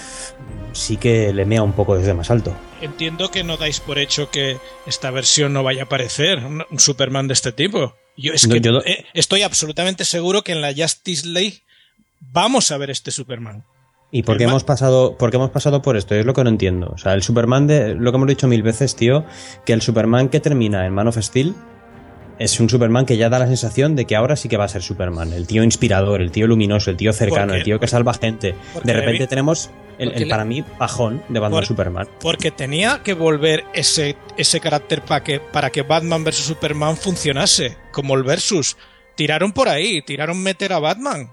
sí que le mea un poco desde más alto. Entiendo que no dais por hecho que esta versión no vaya a aparecer, un Superman de este tipo. Yo estoy absolutamente seguro que en la Justice League vamos a ver este Superman. ¿Y por qué hemos pasado por esto? Es lo que no entiendo. O sea, el Superman lo que hemos dicho 1000 veces, tío, que el Superman que termina en Man of Steel es un Superman que ya da la sensación de que ahora sí que va a ser Superman. El tío inspirador, el tío luminoso, el tío cercano, el tío que salva gente. De repente tenemos el para mí bajón de Batman Superman. Porque tenía que volver ese carácter para que Batman vs Superman funcionase, como el Versus. Tiraron por ahí, tiraron meter a Batman.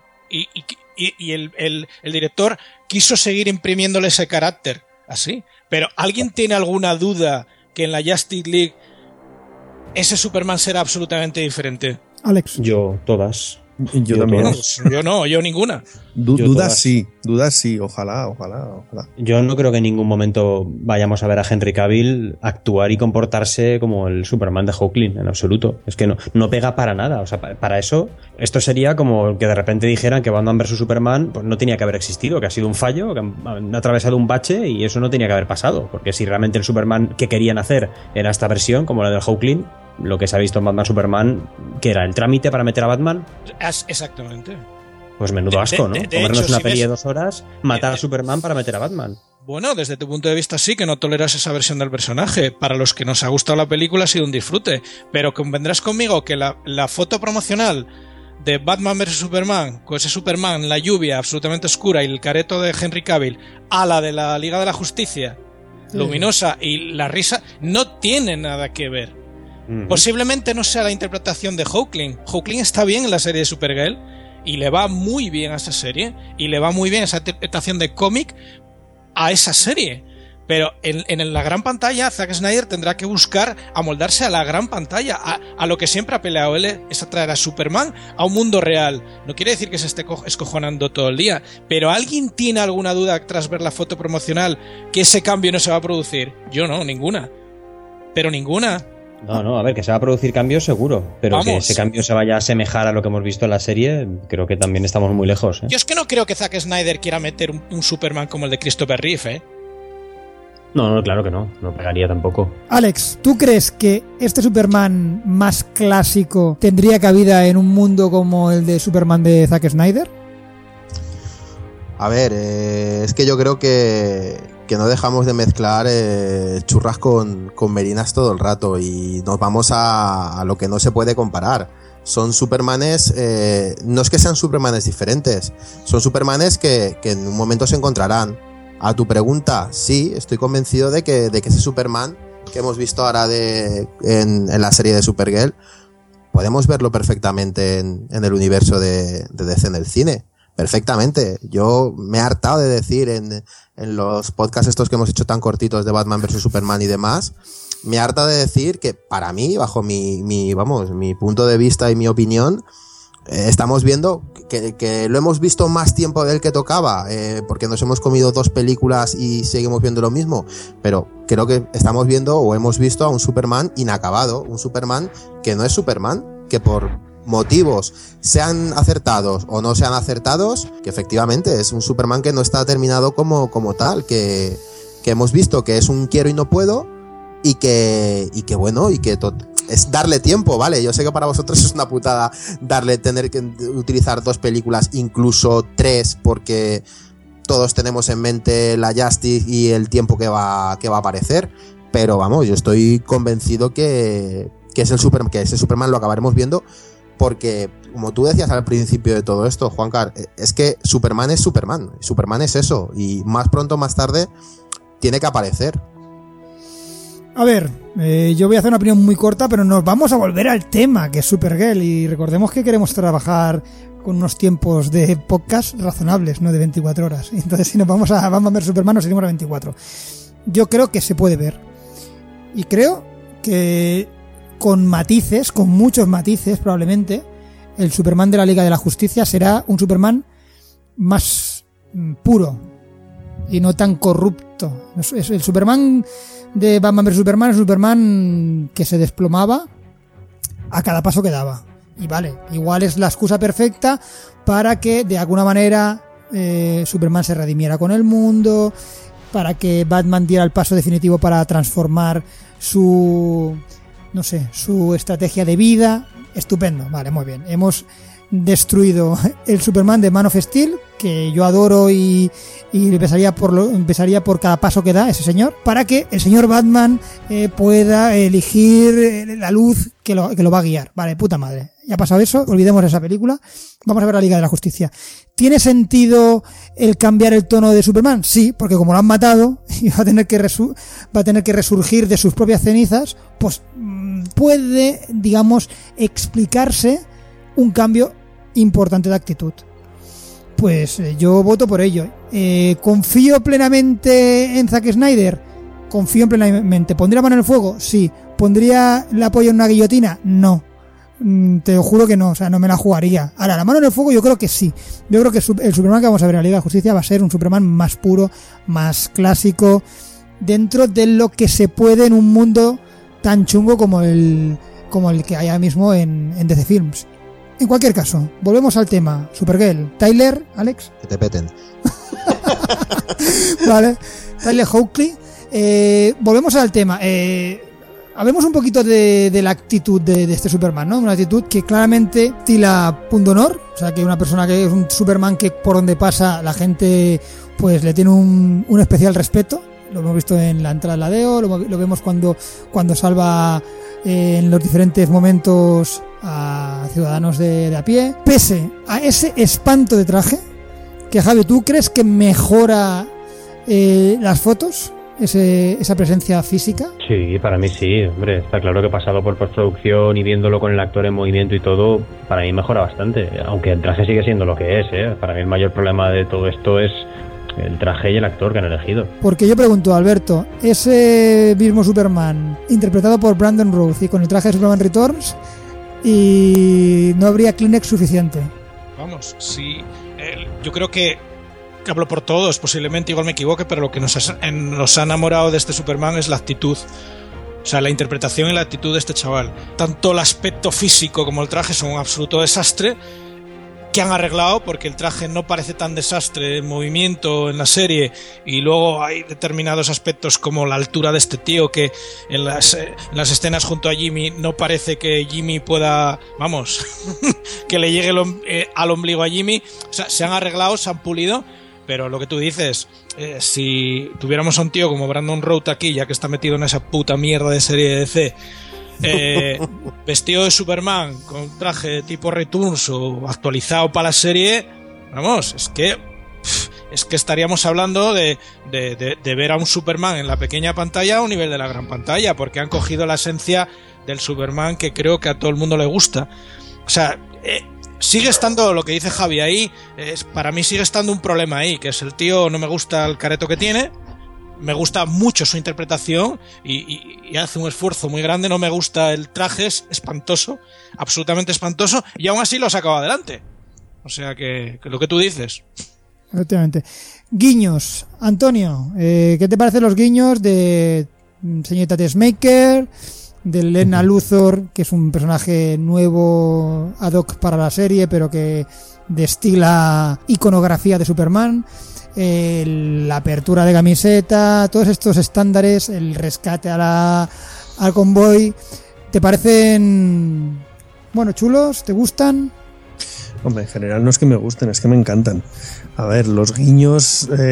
Y el director quiso seguir imprimiéndole ese carácter, así. Pero ¿alguien tiene alguna duda que en la Justice League ese Superman será absolutamente diferente? Alex. Yo, todas. Yo también. Yo ninguna. Dudas sí, ojalá. Yo no creo que en ningún momento vayamos a ver a Henry Cavill actuar y comportarse como el Superman de Hawkling, en absoluto. Es que no pega para nada. O sea, para eso, esto sería como que de repente dijeran que Batman vs Superman pues no tenía que haber existido, que ha sido un fallo, que han atravesado un bache y eso no tenía que haber pasado. Porque si realmente el Superman que querían hacer era esta versión, como la del Hawkling, lo que se ha visto en Batman Superman, que era el trámite para meter a Batman. Exactamente. Pues menudo asco, ¿no? Comernos hecho, una si peli de ves- 2 horas, matar a Superman para meter a Batman. Bueno, desde tu punto de vista sí que no toleras esa versión del personaje. Para los que nos ha gustado la película ha sido un disfrute. Pero convendrás conmigo que la foto promocional de Batman vs Superman, con ese Superman, la lluvia absolutamente oscura y el careto de Henry Cavill, a la de la Liga de la Justicia, luminosa, y la risa, no tiene nada que ver. Posiblemente no sea la interpretación de Hoechlin. Hoechlin está bien en la serie de Supergirl y le va muy bien a esa serie y le va muy bien esa interpretación de cómic a esa serie. Pero en la gran pantalla, Zack Snyder tendrá que buscar amoldarse a la gran pantalla, a lo que siempre ha peleado él, es a traer a Superman a un mundo real. No quiere decir que se esté escojonando todo el día, pero ¿alguien tiene alguna duda tras ver la foto promocional que ese cambio no se va a producir? Yo no, ninguna. Pero ninguna. No, a ver, que se va a producir cambios seguro, pero Vamos. que ese cambio se vaya a asemejar a lo que hemos visto en la serie, creo que también estamos muy lejos, ¿eh? Yo es que no creo que Zack Snyder quiera meter un Superman como el de Christopher Reeve, ¿eh? No, claro que no pegaría tampoco. Alex, ¿tú crees que este Superman más clásico tendría cabida en un mundo como el de Superman de Zack Snyder? A ver, es que yo creo que no dejamos de mezclar churras con merinas todo el rato y nos vamos a lo que no se puede comparar. Son Supermanes, no es que sean Supermanes diferentes, son Supermanes que en un momento se encontrarán. A tu pregunta, sí, estoy convencido de que ese Superman que hemos visto ahora en la serie de Supergirl, podemos verlo perfectamente en el universo de DC en el cine. Perfectamente. Yo me he hartado de decir en los podcasts estos que hemos hecho tan cortitos de Batman vs Superman y demás, me he hartado de decir que para mí, bajo mi punto de vista y mi opinión, estamos viendo que lo hemos visto más tiempo del que tocaba, porque nos hemos comido 2 películas y seguimos viendo lo mismo, pero creo que estamos viendo o hemos visto a un Superman inacabado, un Superman que no es Superman, que por motivos sean acertados o no sean acertados, que efectivamente es un Superman que no está terminado como tal, que hemos visto que es un quiero y no puedo, y que es darle tiempo, ¿vale? Yo sé que para vosotros es una putada tener que utilizar 2 películas, incluso 3, porque todos tenemos en mente la Justice y el tiempo que va a aparecer, pero vamos, yo estoy convencido que ese Superman lo acabaremos viendo, porque como tú decías al principio de todo esto, Juancar, es que Superman es eso, y más pronto o más tarde tiene que aparecer. A ver, yo voy a hacer una opinión muy corta, pero nos vamos a volver al tema, que es Supergirl, y recordemos que queremos trabajar con unos tiempos de podcast razonables, no de 24 horas. Entonces, si nos vamos a ver Superman, nos iremos a 24. Yo creo que se puede ver. Y creo que con matices, con muchos matices probablemente, el Superman de la Liga de la Justicia será un Superman más puro y no tan corrupto. El Superman de Batman vs Superman es un Superman que se desplomaba a cada paso que daba. Y vale, igual es la excusa perfecta para que de alguna manera Superman se redimiera con el mundo, para que Batman diera el paso definitivo para transformar su estrategia de vida. Estupendo, vale, muy bien. Hemos destruido el Superman de Man of Steel, que yo adoro y empezaría por cada paso que da ese señor, para que el señor Batman pueda elegir la luz que lo va a guiar. Vale, puta madre. Ya ha pasado eso, olvidemos esa película. Vamos a ver la Liga de la Justicia. ¿Tiene sentido el cambiar el tono de Superman? Sí, porque como lo han matado y va a tener que resurgir de sus propias cenizas, pues puede, digamos, explicarse un cambio importante de actitud. Pues yo voto por ello. ¿Confío plenamente en Zack Snyder? Confío plenamente. ¿Pondría la mano en el fuego? Sí. ¿Pondría el apoyo en una guillotina? No. Te lo juro que no, o sea, no me la jugaría. Ahora, la mano en el fuego yo creo que sí. Yo creo que el Superman que vamos a ver en la Liga de Justicia va a ser un Superman más puro, más clásico, dentro de lo que se puede en un mundo tan chungo como el que hay ahora mismo en DC Films. En cualquier caso, volvemos al tema. Supergirl, Tyler, Alex. Que te peten. Vale, Tyler Hoechlin. Volvemos al tema. hablemos un poquito de la actitud de este Superman, ¿no? Una actitud que claramente tila punto honor, o sea, que una persona que es un Superman que por donde pasa la gente pues le tiene un especial respeto. Lo hemos visto en la entrada de la DEO, lo vemos cuando salva en los diferentes momentos a ciudadanos de a pie. Pese a ese espanto de traje, que Javi, ¿tú crees que mejora las fotos? Esa presencia física. Sí, para mí sí, hombre, está claro que pasado por postproducción y viéndolo con el actor en movimiento y todo, para mí mejora bastante, aunque el traje sigue siendo lo que es, ¿eh? Para mí el mayor problema de todo esto es el traje y el actor que han elegido. Porque yo pregunto, Alberto, ese mismo Superman interpretado por Brandon Routh y con el traje de Superman Returns, y no habría Kleenex suficiente. Vamos, sí, yo creo que hablo por todos, posiblemente igual me equivoque, pero lo que nos ha enamorado de este Superman es la actitud. O sea, la interpretación y la actitud de este chaval. Tanto el aspecto físico como el traje son un absoluto desastre, que han arreglado porque el traje no parece tan desastre en movimiento en la serie, y luego hay determinados aspectos como la altura de este tío que en las escenas junto a Jimmy no parece que Jimmy pueda, vamos, que le llegue al ombligo a Jimmy. O sea, se han arreglado, se han pulido, pero lo que tú dices, si tuviéramos a un tío como Brandon Routh aquí, ya que está metido en esa puta mierda de serie de DC, vestido de Superman con traje tipo Returns o actualizado para la serie, vamos, es que estaríamos hablando de ver a un Superman en la pequeña pantalla a un nivel de la gran pantalla, porque han cogido la esencia del Superman que creo que a todo el mundo le gusta. O sea, sigue estando lo que dice Javi ahí, para mí sigue estando un problema ahí, que es el tío, no me gusta el careto que tiene. Me gusta mucho su interpretación y hace un esfuerzo muy grande. No me gusta el traje, es espantoso, absolutamente espantoso, y aún así lo ha sacado adelante. O sea que lo que tú dices. Efectivamente. Guiños. Antonio, ¿qué te parecen los guiños de señorita Tessmaker, de Lena Luthor, que es un personaje nuevo ad hoc para la serie, pero que destila iconografía de Superman? La apertura de camiseta, todos estos estándares, el rescate al convoy, ¿te parecen, bueno, chulos? ¿Te gustan? Hombre, en general no es que me gusten, es que me encantan. A ver, los guiños no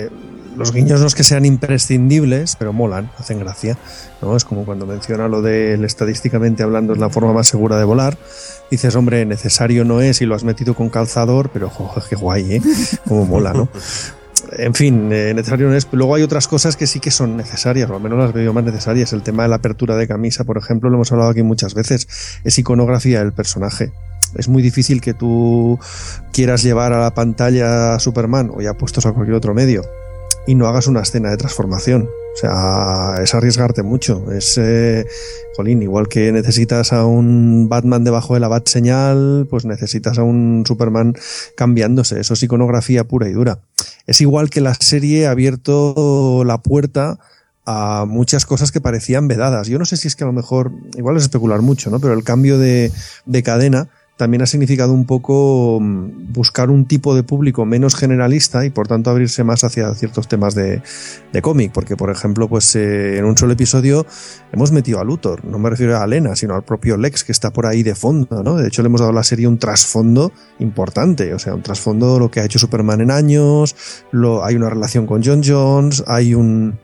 es que sean imprescindibles, pero molan, hacen gracia, ¿no? Es como cuando menciona lo de estadísticamente hablando es la forma más segura de volar. Dices, hombre, necesario no es y lo has metido con calzador, pero joder, qué guay, ¿eh? Como mola, ¿no? En fin, necesario no es. Luego hay otras cosas que sí que son necesarias, o al menos las veo más necesarias. El tema de la apertura de camisa, por ejemplo, lo hemos hablado aquí muchas veces. Es iconografía del personaje. Es muy difícil que tú quieras llevar a la pantalla a Superman, o ya puestos a cualquier otro medio, y no hagas una escena de transformación. O sea, es arriesgarte mucho. Es, jolín, igual que necesitas a un Batman debajo de la bat señal, pues necesitas a un Superman cambiándose. Eso es iconografía pura y dura. Es igual que la serie ha abierto la puerta a muchas cosas que parecían vedadas. Yo no sé si es que a lo mejor, igual es especular mucho, ¿no? Pero el cambio de cadena también ha significado un poco buscar un tipo de público menos generalista y por tanto abrirse más hacia ciertos temas de cómic, porque por ejemplo pues en un solo episodio hemos metido a Luthor, no me refiero a Lena sino al propio Lex, que está por ahí de fondo, ¿no? De hecho le hemos dado a la serie un trasfondo importante, o sea, un trasfondo de lo que ha hecho Superman en años, hay una relación con John Jones, hay una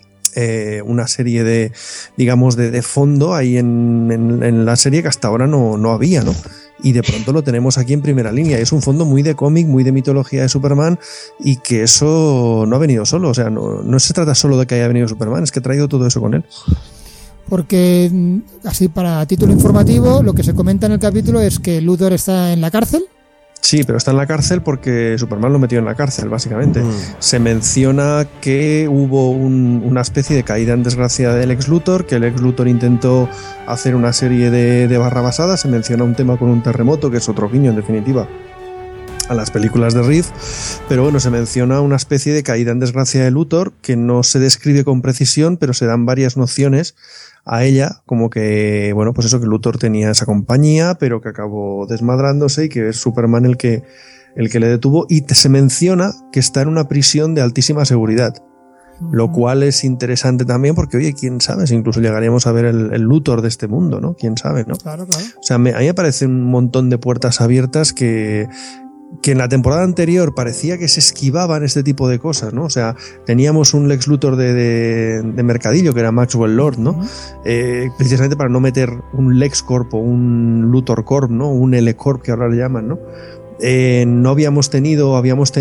serie de, digamos, de fondo ahí en la serie que hasta ahora no había, ¿no? Y de pronto lo tenemos aquí en primera línea. Es un fondo muy de cómic, muy de mitología de Superman, y que eso no ha venido solo. O sea, no se trata solo de que haya venido Superman, es que ha traído todo eso con él. Porque, así para título informativo, lo que se comenta en el capítulo es que Luthor está en la cárcel. Sí, pero está en la cárcel porque Superman lo metió en la cárcel, básicamente. Se menciona que hubo una especie de caída en desgracia del ex Luthor, que el ex Luthor intentó hacer una serie de barrabasadas. Se menciona un tema con un terremoto, que es otro guiño, en definitiva, a las películas de Reeve. Pero bueno, se menciona una especie de caída en desgracia de Luthor, que no se describe con precisión, pero se dan varias nociones a ella, como que, bueno, pues eso, que Luthor tenía esa compañía, pero que acabó desmadrándose y que es Superman el que le detuvo, y se menciona que está en una prisión de altísima seguridad. Lo cual es interesante también porque, oye, quién sabe, si incluso llegaríamos a ver el Luthor de este mundo, ¿no? Quién sabe, ¿no? Claro. O sea, a mí me parecen un montón de puertas abiertas que en la temporada anterior parecía que se esquivaban este tipo de cosas, ¿no? O sea, teníamos un Lex Luthor de mercadillo que era Maxwell Lord, ¿no? Precisamente para no meter un LexCorp o un Luthor Corp, ¿no? Un L-Corp que ahora le llaman, ¿no? No habíamos tenido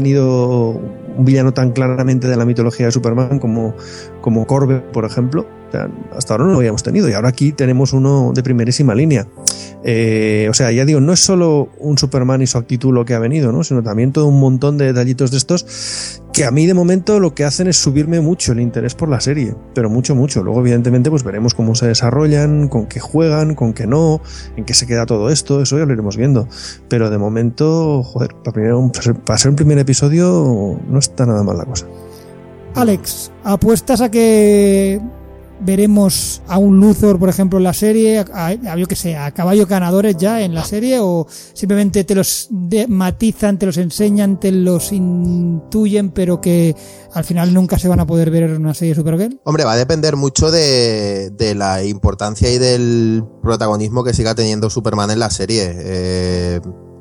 un villano tan claramente de la mitología de Superman como Corbe, por ejemplo. O sea, hasta ahora no lo habíamos tenido y ahora aquí tenemos uno de primerísima línea. O sea, ya digo, no es solo un Superman y su actitud lo que ha venido, ¿no? Sino también todo un montón de detallitos de estos que a mí de momento lo que hacen es subirme mucho el interés por la serie, pero mucho. Luego evidentemente pues veremos cómo se desarrollan, con qué juegan, con qué no, en qué se queda todo esto, eso ya lo iremos viendo. Pero de momento, joder, para ser un primer episodio no está nada mal la cosa. Alex, ¿apuestas a que veremos a un Luthor, por ejemplo, en la serie, yo que sé, a caballos ganadores ya en la serie, o simplemente te los matizan, te los enseñan, te los intuyen, pero que al final nunca se van a poder ver en una serie de Supergirl? Hombre, va a depender mucho de la importancia y del protagonismo que siga teniendo Superman en la serie.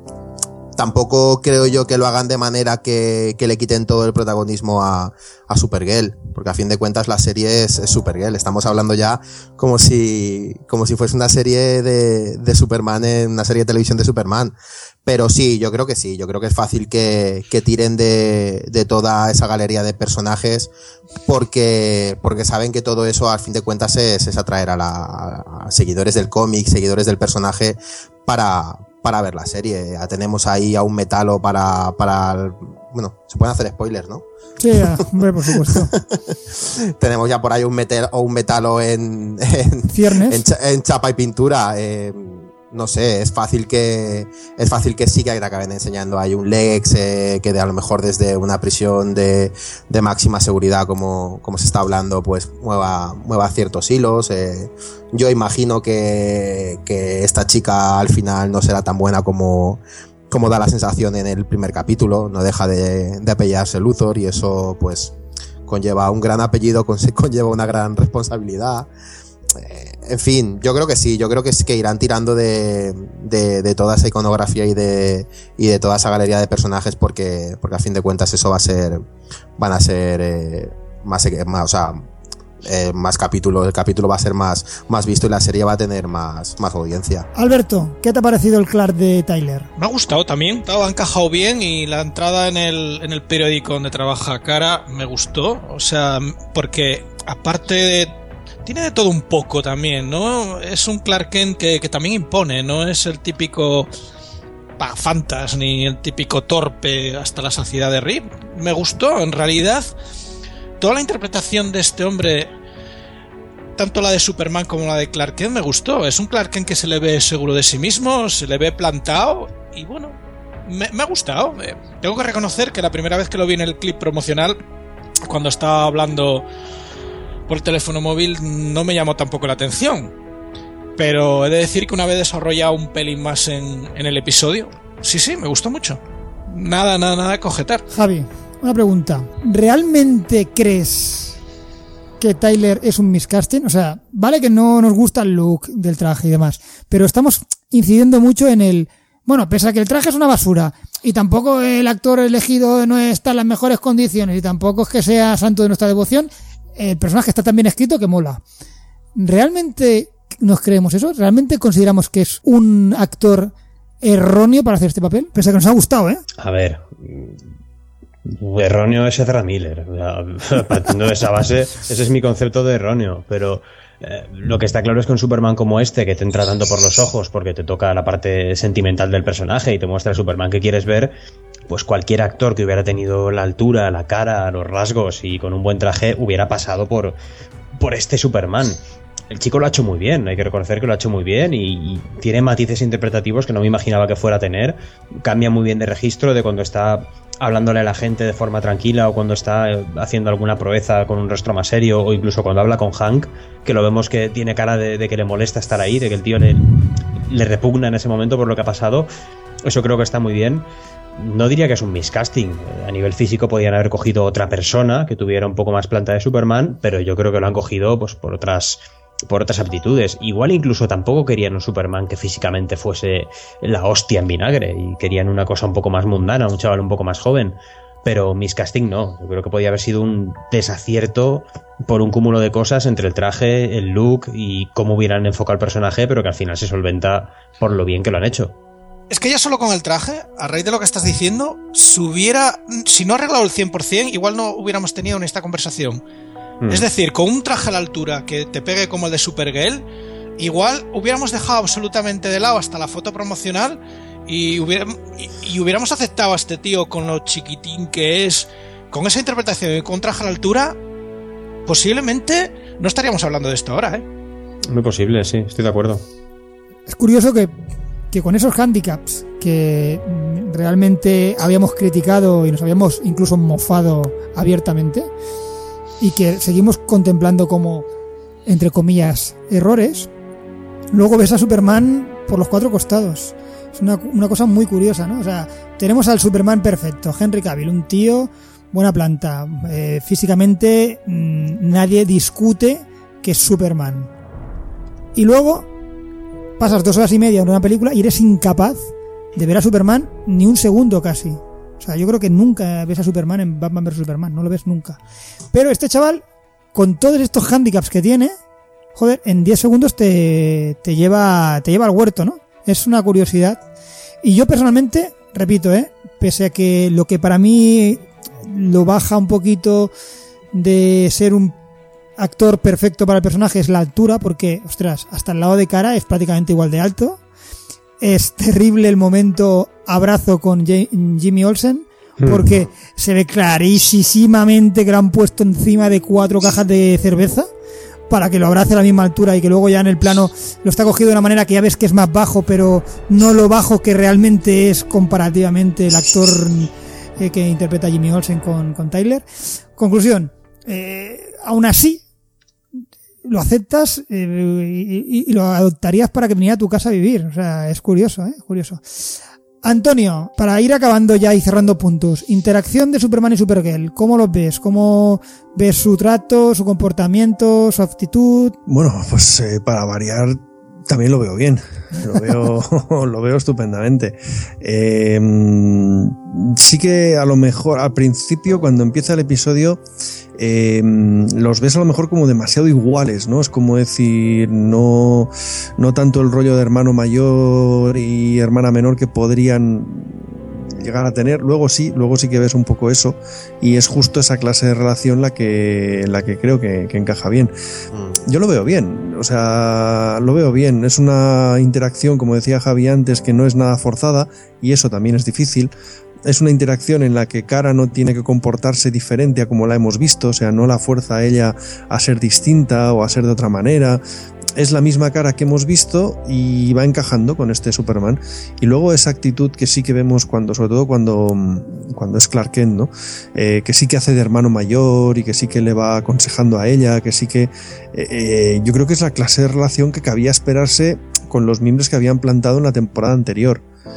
Tampoco creo yo que lo hagan de manera que le quiten todo el protagonismo a Supergirl, porque a fin de cuentas la serie es Supergirl. Estamos hablando ya como si fuese una serie de Superman, una serie de televisión de Superman. Pero sí, yo creo que es fácil que tiren de toda esa galería de personajes porque saben que todo eso al fin de cuentas es atraer a seguidores del cómic, seguidores del personaje para ver la serie. Ya tenemos ahí a un Metalo para bueno, se pueden hacer spoilers, ¿no? Sí, hombre, por supuesto. Tenemos ya por ahí un Metalo en Ciernes. En chapa y pintura. No sé, es fácil que sí que te acaben enseñando. Hay un Lex que a lo mejor desde una prisión de máxima seguridad, como se está hablando, pues mueva ciertos hilos. Yo imagino que esta chica al final no será tan buena como da la sensación en el primer capítulo. No deja de apellidarse Luthor y eso pues conlleva un gran apellido, conlleva una gran responsabilidad. En fin, yo creo que sí, que irán tirando de toda esa iconografía y de toda esa galería de personajes porque a fin de cuentas eso van a ser más capítulos, el capítulo va a ser más visto y la serie va a tener más audiencia. Alberto, ¿qué te ha parecido el Clark de Tyler? Me ha gustado también, ha encajado bien y la entrada en el periódico donde trabaja Kara me gustó, o sea, porque aparte tiene de todo un poco también, ¿no? Es un Clark Kent que también impone, no es el típico fantas ni el típico torpe hasta la saciedad de Rip. Me gustó, en realidad, toda la interpretación de este hombre, tanto la de Superman como la de Clark Kent, me gustó. Es un Clark Kent que se le ve seguro de sí mismo, se le ve plantado y bueno, me ha gustado. Tengo que reconocer que la primera vez que lo vi en el clip promocional, cuando estaba hablando por teléfono móvil, no me llamó tampoco la atención, pero he de decir que una vez desarrollado un pelín más en el episodio, sí, me gustó mucho. Nada de cogetar. Javi, una pregunta, ¿realmente crees que Tyler es un miscasting? O sea, vale que no nos gusta el look del traje y demás, pero estamos incidiendo mucho en el... Bueno, pese a que el traje es una basura y tampoco el actor elegido no está en las mejores condiciones y tampoco es que sea santo de nuestra devoción, el personaje está tan bien escrito que mola. ¿Realmente nos creemos eso? ¿Realmente consideramos que es un actor erróneo para hacer este papel? Pese a que nos ha gustado, ¿eh? A ver, erróneo es Ezra Miller. Partiendo de esa base, ese es mi concepto de erróneo, pero lo que está claro es que un Superman como este, que te entra tanto por los ojos porque te toca la parte sentimental del personaje y te muestra el Superman que quieres ver, pues cualquier actor que hubiera tenido la altura, la cara, los rasgos y con un buen traje hubiera pasado por este Superman. El chico lo ha hecho muy bien, hay que reconocer que lo ha hecho muy bien y tiene matices interpretativos que no me imaginaba que fuera a tener. Cambia muy bien de registro de cuando está hablándole a la gente de forma tranquila o cuando está haciendo alguna proeza con un rostro más serio o incluso cuando habla con Hank, que lo vemos que tiene cara de que le molesta estar ahí, de que el tío le repugna en ese momento por lo que ha pasado. Eso creo que está muy bien. no diría que es un miscasting. A nivel físico podían haber cogido otra persona que tuviera un poco más planta de Superman, pero yo creo que lo han cogido pues por otras aptitudes. Igual incluso tampoco querían un Superman que físicamente fuese la hostia en vinagre y querían una cosa un poco más mundana, un chaval un poco más joven. Pero miscasting no, yo creo que podía haber sido un desacierto por un cúmulo de cosas entre el traje, el look y cómo hubieran enfocado el personaje, pero que al final se solventa por lo bien que lo han hecho. Es que ya solo con el traje, a raíz de lo que estás diciendo, si no arreglado el 100%, igual no hubiéramos tenido esta conversación. Es decir, con un traje a la altura que te pegue como el de Supergirl, igual hubiéramos dejado absolutamente de lado hasta la foto promocional y hubiéramos aceptado a este tío con lo chiquitín que es, con esa interpretación y con traje a la altura, posiblemente no estaríamos hablando de esto ahora, ¿eh? Muy posible, sí, estoy de acuerdo. Es curioso que con esos handicaps que realmente habíamos criticado y nos habíamos incluso mofado abiertamente y que seguimos contemplando como, entre comillas, errores, luego ves a Superman por los 4 costados. Es una cosa muy curiosa, ¿no? O sea, tenemos al Superman perfecto, Henry Cavill, un tío, buena planta, físicamente nadie discute que es Superman. Y luego pasas 2 horas y media en una película y eres incapaz de ver a Superman ni un segundo casi. O sea, yo creo que nunca ves a Superman en Batman vs Superman, no lo ves nunca. Pero este chaval, con todos estos handicaps que tiene, joder, en 10 segundos te lleva al huerto, ¿no? Es una curiosidad. Y yo personalmente, repito, pese a que lo que para mí lo baja un poquito de ser un actor perfecto para el personaje es la altura, porque, ostras, hasta el lado de cara es prácticamente igual de alto. Es terrible el momento abrazo con Jimmy Olsen, porque se ve clarísimamente que lo han puesto encima de 4 cajas de cerveza para que lo abrace a la misma altura y que luego ya en el plano lo está cogido de una manera que ya ves que es más bajo, pero no lo bajo que realmente es comparativamente el actor que interpreta a Jimmy Olsen con Tyler. Conclusión, aún así lo aceptas y lo adoptarías para que viniera a tu casa a vivir. O sea, es curioso, curioso. Antonio, para ir acabando ya y cerrando puntos, interacción de Superman y Supergirl, ¿cómo los ves? ¿Cómo ves su trato, su comportamiento, su actitud? Bueno, pues para variar también lo veo bien, lo veo estupendamente. Sí que a lo mejor al principio, cuando empieza el episodio, los ves a lo mejor como demasiado iguales, ¿no? Es como decir, no tanto el rollo de hermano mayor y hermana menor que podrían llegar a tener. Luego sí que ves un poco eso, y es justo esa clase de relación la que creo que encaja bien. Yo lo veo bien, o sea, lo veo bien. Es una interacción, como decía Javi antes, que no es nada forzada, y eso también es difícil. Es una interacción en la que Kara no tiene que comportarse diferente a como la hemos visto, o sea, no la fuerza a ella a ser distinta o a ser de otra manera. Es la misma Kara que hemos visto y va encajando con este Superman. Y luego esa actitud que sí que vemos sobre todo cuando es Clark Kent, ¿no? Que sí que hace de hermano mayor y que sí que le va aconsejando a ella, que sí que yo creo que es la clase de relación que cabía esperarse con los miembros que habían plantado en la temporada anterior.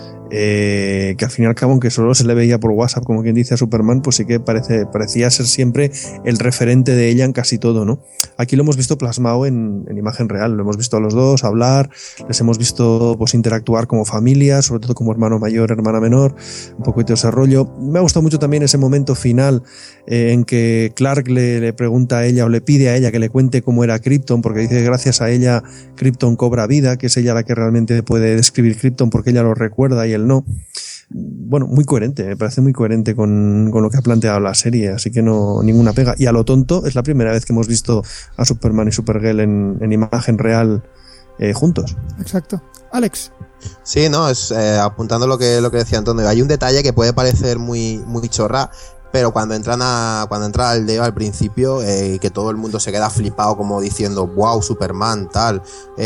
Que al fin y al cabo, aunque solo se le veía por WhatsApp, como quien dice, a Superman, pues sí que parecía ser siempre el referente de ella en casi todo, ¿no? Aquí lo hemos visto plasmado en imagen real, lo hemos visto a los dos hablar, les hemos visto pues interactuar como familia, sobre todo como hermano mayor, hermana menor, un poquito de ese rollo. Me ha gustado mucho también ese momento final en que Clark le pregunta a ella o le pide a ella que le cuente cómo era Krypton, porque dice que gracias a ella Krypton cobra vida, que es ella la que realmente puede describir Krypton porque ella lo recuerda y él no. Bueno, muy coherente, me parece muy coherente con lo que ha planteado la serie, así que no, ninguna pega. Y a lo tonto, es la primera vez que hemos visto a Superman y Supergirl en imagen real juntos. Exacto. Alex. Sí, no, es apuntando lo que decía Antonio, hay un detalle que puede parecer muy chorra, pero cuando entra al Aldeo al principio, que todo el mundo se queda flipado como diciendo wow, Superman, tal,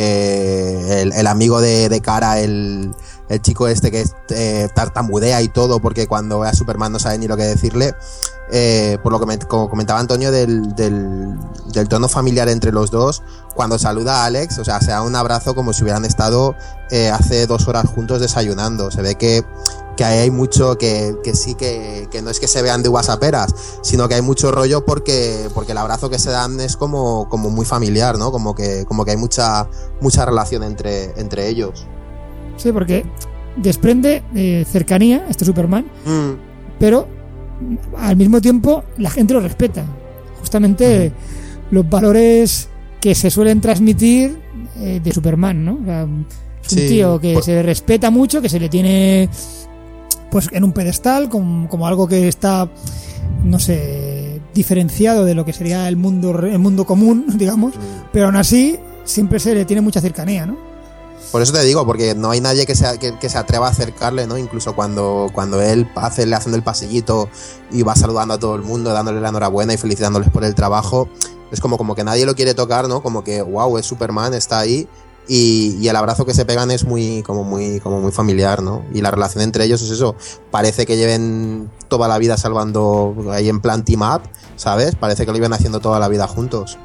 el amigo de Kara, el chico este que tartamudea y todo porque cuando ve a Superman no sabe ni lo que decirle, por lo que como comentaba Antonio del tono familiar entre los dos, cuando saluda a Alex, o sea, se da un abrazo como si hubieran estado hace 2 horas juntos desayunando. Se ve que ahí hay mucho que sí que no es que se vean de whatsapperas, sino que hay mucho rollo porque el abrazo que se dan es como muy familiar, ¿no? Como que hay mucha relación entre ellos. Sí, porque desprende cercanía este Superman, pero al mismo tiempo la gente lo respeta. Justamente los valores que se suelen transmitir de Superman, ¿no? O sea, es un tío que se respeta mucho, que se le tiene pues en un pedestal como algo que está, no sé, diferenciado de lo que sería el mundo común, digamos, pero aún así siempre se le tiene mucha cercanía, ¿no? Por eso te digo, porque no hay nadie que se atreva a acercarle, ¿no? Incluso cuando él le hacen el pasillito y va saludando a todo el mundo, dándole la enhorabuena y felicitándoles por el trabajo, es como que nadie lo quiere tocar, ¿no? Como que, wow, es Superman, está ahí. Y el abrazo que se pegan es muy familiar, ¿no? Y la relación entre ellos es eso. Parece que lleven toda la vida salvando ahí en plan team up, ¿sabes? Parece que lo iban haciendo toda la vida juntos.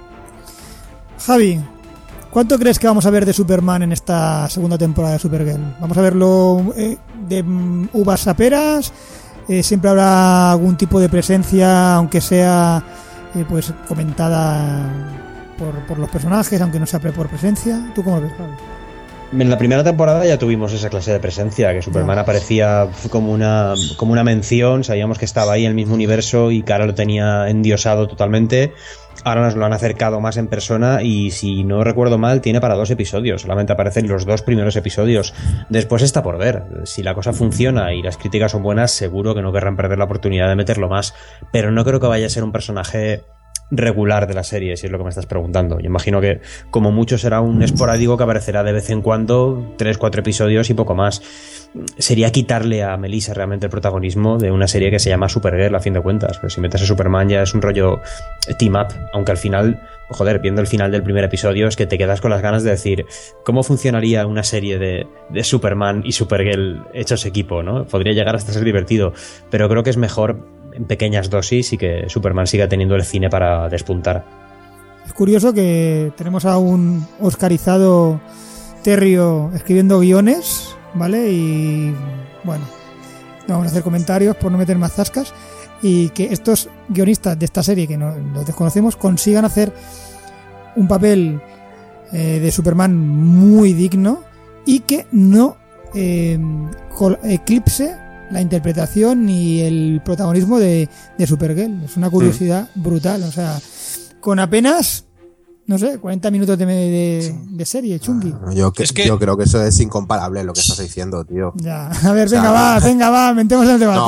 Javi, ¿cuánto crees que vamos a ver de Superman en esta segunda temporada de Supergirl? ¿Vamos a verlo de uvas a peras? ¿Siempre habrá algún tipo de presencia, aunque sea pues comentada por los personajes, aunque no sea por presencia? ¿Tú cómo lo ves, Javi? En la primera temporada ya tuvimos esa clase de presencia, que Superman aparecía como una mención, sabíamos que estaba ahí en el mismo universo y Kara lo tenía endiosado totalmente. Ahora nos lo han acercado más en persona y, si no recuerdo mal, tiene para 2 episodios, solamente aparecen los 2 primeros episodios. Después está por ver. Si la cosa funciona y las críticas son buenas, seguro que no querrán perder la oportunidad de meterlo más, pero no creo que vaya a ser un personaje regular de la serie, si es lo que me estás preguntando. Yo imagino que como mucho será un esporádico que aparecerá de vez en cuando, 3-4 episodios y poco más. Sería quitarle a Melissa realmente el protagonismo de una serie que se llama Supergirl, a fin de cuentas. Pero si metes a Superman ya es un rollo team up, aunque al final, joder, viendo el final del primer episodio es que te quedas con las ganas de decir cómo funcionaría una serie de Superman y Supergirl hechos equipo, ¿no? Podría llegar hasta ser divertido, pero creo que es mejor en pequeñas dosis y que Superman siga teniendo el cine para despuntar. Es curioso que tenemos a un oscarizado Terrio escribiendo guiones, ¿vale? Y bueno, no vamos a hacer comentarios por no meter más zascas, y que estos guionistas de esta serie, que no los desconocemos, consigan hacer un papel de Superman muy digno y que no eclipse la interpretación y el protagonismo de Supergirl. Es una curiosidad brutal. O sea, con apenas, no sé, 40 minutos de serie, chungui. Yo creo que eso es incomparable lo que estás diciendo, tío. Ya. A ver, venga, va, metemos el debate.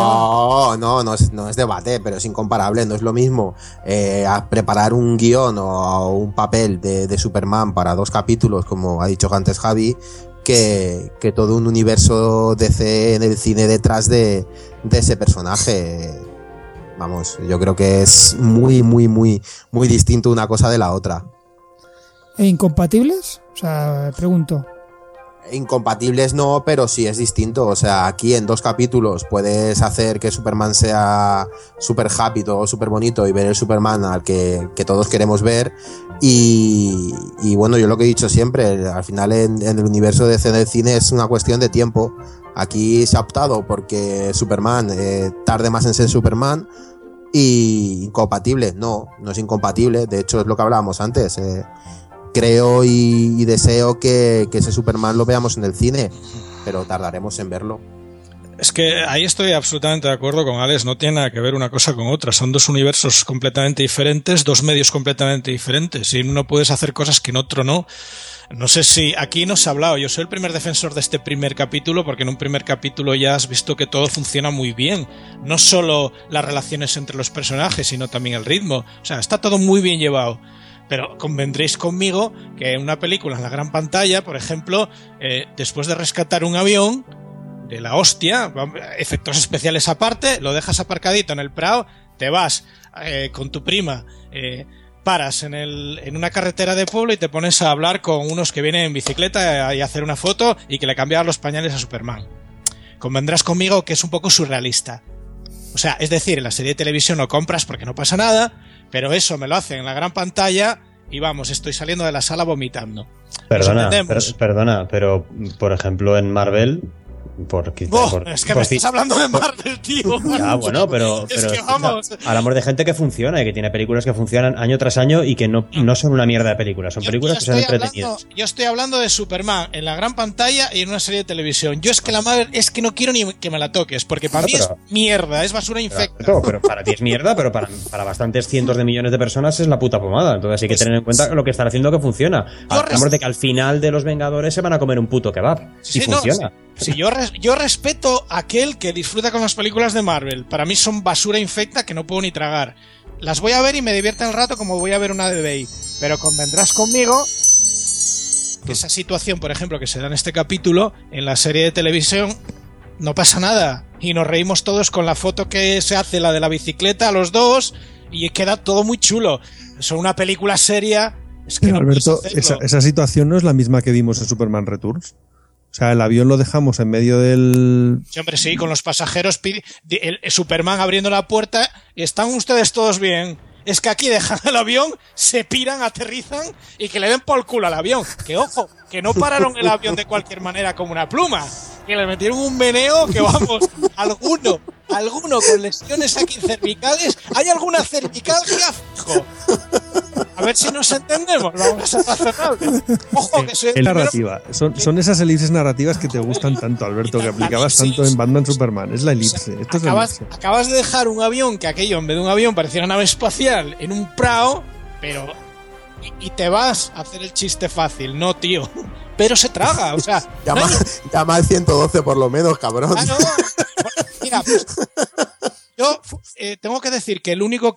No es debate, pero es incomparable. No es lo mismo a preparar un guión o un papel de Superman para 2 capítulos, como ha dicho antes Javi, que todo un universo DC en el cine detrás de ese personaje. Vamos, yo creo que es muy distinto una cosa de la otra. ¿E incompatibles? O sea, pregunto. Incompatibles no, pero sí es distinto. O sea, aquí en 2 capítulos puedes hacer que Superman sea súper happy, todo súper bonito, y ver el Superman al que todos queremos ver. Y bueno, yo lo que he dicho siempre, al final en el universo de del cine es una cuestión de tiempo. Aquí se ha optado porque Superman tarde más en ser Superman. Y incompatible, no es incompatible. De hecho, es lo que hablábamos antes. Creo y deseo que ese Superman lo veamos en el cine, pero tardaremos en verlo. Es que ahí estoy absolutamente de acuerdo con Alex, no tiene nada que ver una cosa con otra, son 2 universos completamente diferentes, 2 medios completamente diferentes, y en uno puedes hacer cosas que en otro no. No sé si aquí no se ha hablado, yo soy el primer defensor de este primer capítulo, porque en un primer capítulo ya has visto que todo funciona muy bien, no solo las relaciones entre los personajes, sino también el ritmo, o sea, está todo muy bien llevado. Pero convendréis conmigo que en una película en la gran pantalla, por ejemplo, después de rescatar un avión de la hostia, efectos especiales aparte, lo dejas aparcadito en el Prado, te vas con tu prima, paras en una carretera de pueblo y te pones a hablar con unos que vienen en bicicleta y a hacer una foto y que le cambian los pañales a Superman. Convendrás conmigo que es un poco surrealista. O sea, es decir, en la serie de televisión no compras porque no pasa nada, pero eso me lo hacen en la gran pantalla y vamos, estoy saliendo de la sala vomitando. Perdona, pero por ejemplo en Marvel... es que me estás hablando de Marvel, tío. Ya, bueno, pero es que vamos. Hablamos de gente que funciona y que tiene películas que funcionan año tras año y que no son una mierda de películas, son películas que son entretenidas. Yo estoy hablando de Superman en la gran pantalla y en una serie de televisión. Yo es que la Marvel es que no quiero ni que me la toques, porque para mí es mierda, es basura infecta. Pero para ti es mierda, pero para bastantes cientos de millones de personas es la puta pomada. Entonces hay que tener en cuenta lo que están haciendo que funciona. Hablamos de que al final de los Vengadores se van a comer un puto kebab. Sí, y funciona. Sí, yo respeto a aquel que disfruta con las películas de Marvel. Para mí son basura infecta que no puedo ni tragar. Las voy a ver y me divierten el rato como voy a ver una de Bay. Pero convendrás conmigo que esa situación, por ejemplo, que se da en este capítulo, en la serie de televisión, no pasa nada. Y nos reímos todos con la foto que se hace, la de la bicicleta, los dos, y queda todo muy chulo. Son una película seria. Es que no Alberto, esa situación no es la misma que vimos en Superman Returns. O sea, el avión lo dejamos en medio del... Sí, hombre, sí, con los pasajeros, el Superman abriendo la puerta, ¿están ustedes todos bien? Es que aquí dejan el avión, se piran, aterrizan y que le den por el culo al avión. Que ojo, que no pararon el avión de cualquier manera como una pluma. Que le metieron un meneo que vamos, alguno con lesiones aquí cervicales. ¿Hay alguna cervicalgia? Fijo. A ver si nos entendemos, vamos a ser razonables. Ojo, que soy el narrativa. Son esas elipses narrativas que te gustan tanto, Alberto, que aplicabas tanto en Batman Superman. Es la elipse. Esto acabas de dejar un avión, que aquello en vez de un avión parecía una nave espacial, en un prao, pero... Y te vas a hacer el chiste fácil, no, tío. Pero se traga, o sea... Llama al 112 por lo menos, cabrón. No. Mira, pues, yo tengo que decir que lo único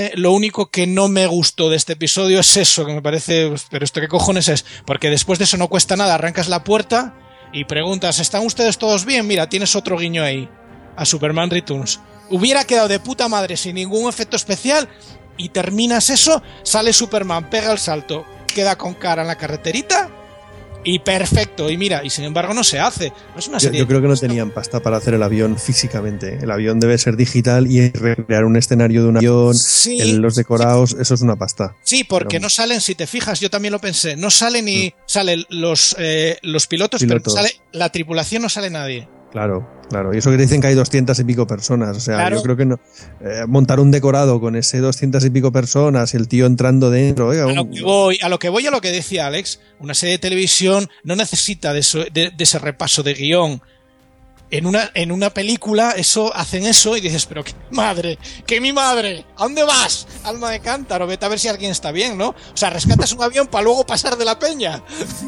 que no me gustó de este episodio es eso, que me parece... Pero esto qué cojones es, porque después de eso no cuesta nada, arrancas la puerta y preguntas, ¿están ustedes todos bien? Mira, tienes otro guiño ahí, a Superman Returns. Hubiera quedado de puta madre sin ningún efecto especial... Y terminas eso, sale Superman, pega el salto, queda con cara en la carreterita y perfecto. Y mira, y sin embargo no se hace. No es una serie. Yo creo que no tenían pasta para hacer el avión físicamente. El avión debe ser digital y recrear un escenario de un avión, los decorados, eso es una pasta. Sí, porque no salen, si te fijas, yo también lo pensé, no salen ni salen los pilotos, pero no sale, la tripulación no sale nadie. Claro. Y eso que dicen que hay 200 y pico personas. O sea, claro. Yo creo que no. Montar un decorado con ese 200 y pico personas, el tío entrando dentro. Oiga, a lo que decía Alex, una serie de televisión no necesita de ese repaso de guión. En una película hacen eso y dices, pero que mi madre, ¿a dónde vas? Alma de cántaro, vete a ver si alguien está bien, ¿no? O sea, rescatas un avión para luego pasar de la peña.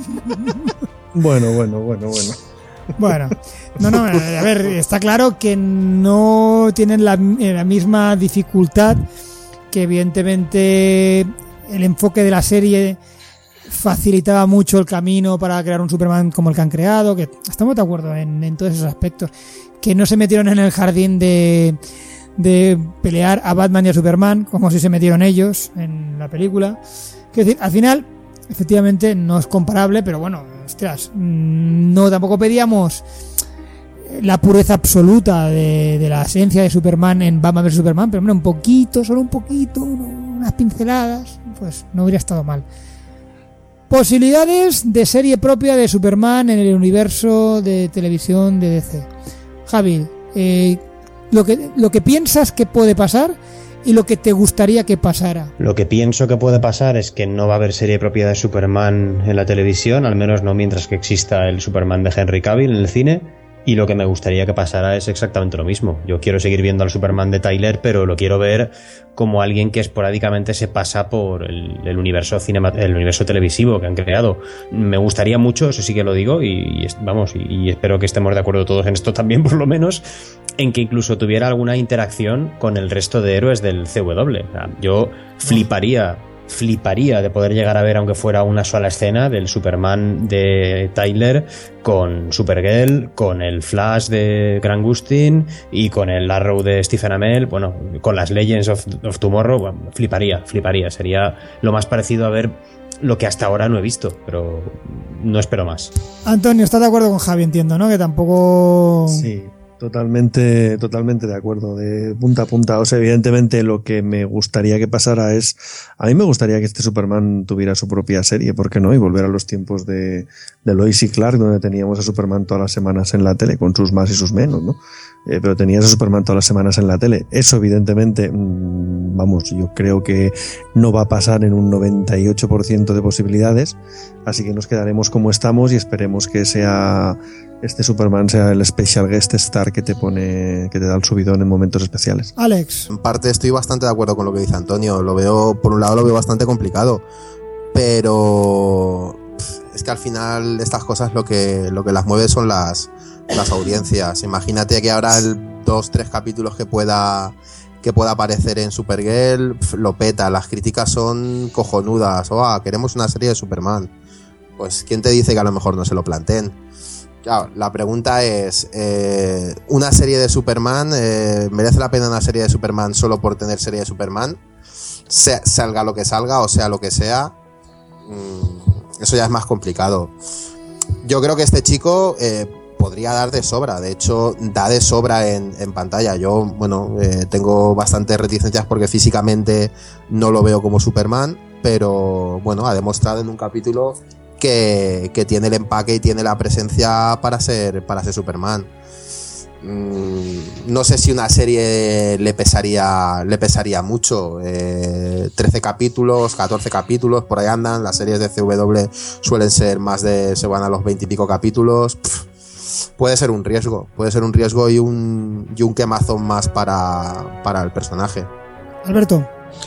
Bueno. Bueno, no, a ver, está claro que no tienen la misma dificultad, que evidentemente el enfoque de la serie facilitaba mucho el camino para crear un Superman como el que han creado, que estamos de acuerdo en todos esos aspectos, que no se metieron en el jardín de pelear a Batman y a Superman como si se metieron ellos en la película. Es decir, al final efectivamente no es comparable, pero bueno, ostras, no tampoco pedíamos la pureza absoluta de la esencia de Superman en Batman vs Superman, pero hombre, un poquito, solo un poquito, unas pinceladas, pues no hubiera estado mal. Posibilidades de serie propia de Superman en el universo de televisión de DC. Javi, lo que piensas que puede pasar y lo que te gustaría que pasara. Lo que pienso que puede pasar es que no va a haber serie propia de Superman en la televisión, al menos no mientras que exista el Superman de Henry Cavill en el cine. Y lo que me gustaría que pasara es exactamente lo mismo. Yo quiero seguir viendo al Superman de Tyler, pero lo quiero ver como alguien que esporádicamente se pasa por el universo el universo televisivo que han creado. Me gustaría mucho, eso sí que lo digo, y espero que estemos de acuerdo todos en esto también, por lo menos, en que incluso tuviera alguna interacción con el resto de héroes del CW. O sea, yo fliparía de poder llegar a ver, aunque fuera una sola escena, del Superman de Tyler con Supergirl, con el Flash de Grant Gustin y con el Arrow de Stephen Amell, bueno, con las Legends of Tomorrow. Bueno, fliparía, sería lo más parecido a ver lo que hasta ahora no he visto, pero no espero más. Antonio, ¿estás de acuerdo con Javi? Entiendo, ¿no? Que tampoco... Sí. Totalmente de acuerdo, de punta a punta. O sea, evidentemente lo que me gustaría que pasara es, a mí me gustaría que este Superman tuviera su propia serie, ¿por qué no? Y volver a los tiempos de Lois y Clark, donde teníamos a Superman todas las semanas en la tele, con sus más y sus menos, ¿no? Pero tenías a Superman todas las semanas en la tele. Eso evidentemente, vamos, yo creo que no va a pasar en un 98% de posibilidades, así que nos quedaremos como estamos y esperemos que este Superman sea el special guest star que te da el subidón en momentos especiales. Alex. En parte estoy bastante de acuerdo con lo que dice Antonio. Por un lado lo veo bastante complicado, pero es que al final estas cosas lo que las mueve son las audiencias. Imagínate que ahora el 2-3 capítulos que pueda aparecer en Supergirl lo peta, las críticas son cojonudas. Queremos una serie de Superman. Pues ¿quién te dice que a lo mejor no se lo planteen? Claro, la pregunta es, ¿una serie de Superman merece la pena una serie de Superman solo por tener serie de Superman? Salga lo que salga o sea lo que sea, eso ya es más complicado. Yo creo que este chico podría dar de sobra, de hecho da de sobra en pantalla. Yo, tengo bastantes reticencias porque físicamente no lo veo como Superman, pero bueno, ha demostrado en un capítulo que tiene el empaque y tiene la presencia para ser Superman. No sé si una serie le pesaría mucho. 13 capítulos, 14 capítulos, por ahí andan. Las series de CW suelen ser se van a los 20 y pico capítulos. Puede ser un riesgo y un quemazón más para el personaje. Alberto.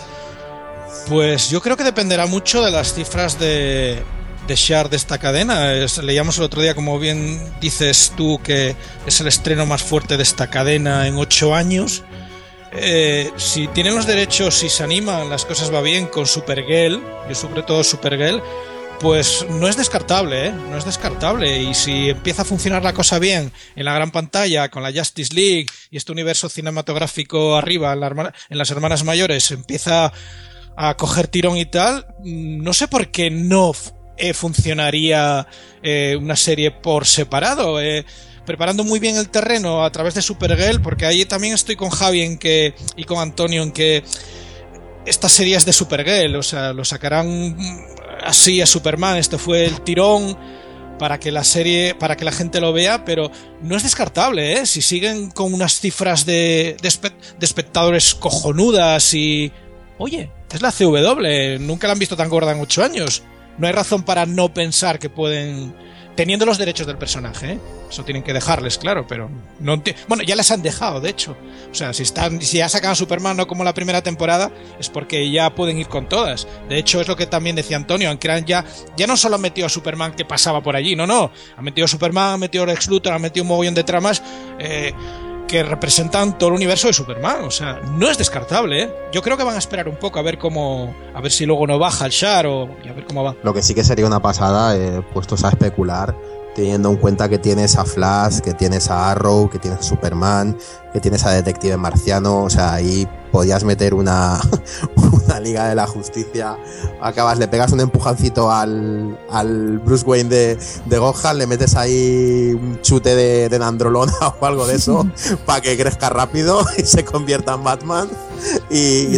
Pues yo creo que dependerá mucho de las cifras de share de esta cadena. Leíamos el otro día, como bien dices tú, que es el estreno más fuerte de esta cadena en 8 años. Si tienen los derechos, si se animan, las cosas va bien con Supergirl, y sobre todo Supergirl, pues no es descartable, no es descartable. Y si empieza a funcionar la cosa bien en la gran pantalla, con la Justice League y este universo cinematográfico arriba, en las hermanas mayores, empieza a coger tirón y tal, no sé por qué no funcionaría una serie por separado, preparando muy bien el terreno a través de Supergirl, porque ahí también estoy con Javi y con Antonio en que estas series de Supergirl, o sea, lo sacarán así a Superman, este fue el tirón para que la gente lo vea, pero no es descartable, si siguen con unas cifras de espectadores cojonudas y oye, es la CW, nunca la han visto tan gorda en 8 años. No hay razón para no pensar que pueden, teniendo los derechos del personaje, eso tienen que dejarles, claro, pero no ya les han dejado, de hecho. O sea, si ya sacan a Superman no como la primera temporada, es porque ya pueden ir con todas. De hecho, es lo que también decía Antonio, aunque ya no solo han metido a Superman que pasaba por allí, no, han metido a Superman, han metido a Lex Luthor, han metido un mogollón de tramas que representan todo el universo de Superman. O sea, no es descartable, Yo creo que van a esperar un poco a ver si luego no baja el share y a ver cómo va. Lo que sí que sería una pasada, puestos a especular, teniendo en cuenta que tienes a Flash, que tienes a Arrow, que tienes a Superman, que tienes a Detective Marciano. O sea, ahí podías meter una Liga de la Justicia. Le pegas un empujancito al Bruce Wayne de Gotham, le metes ahí un chute de nandrolona o algo de eso para que crezca rápido y se convierta en Batman y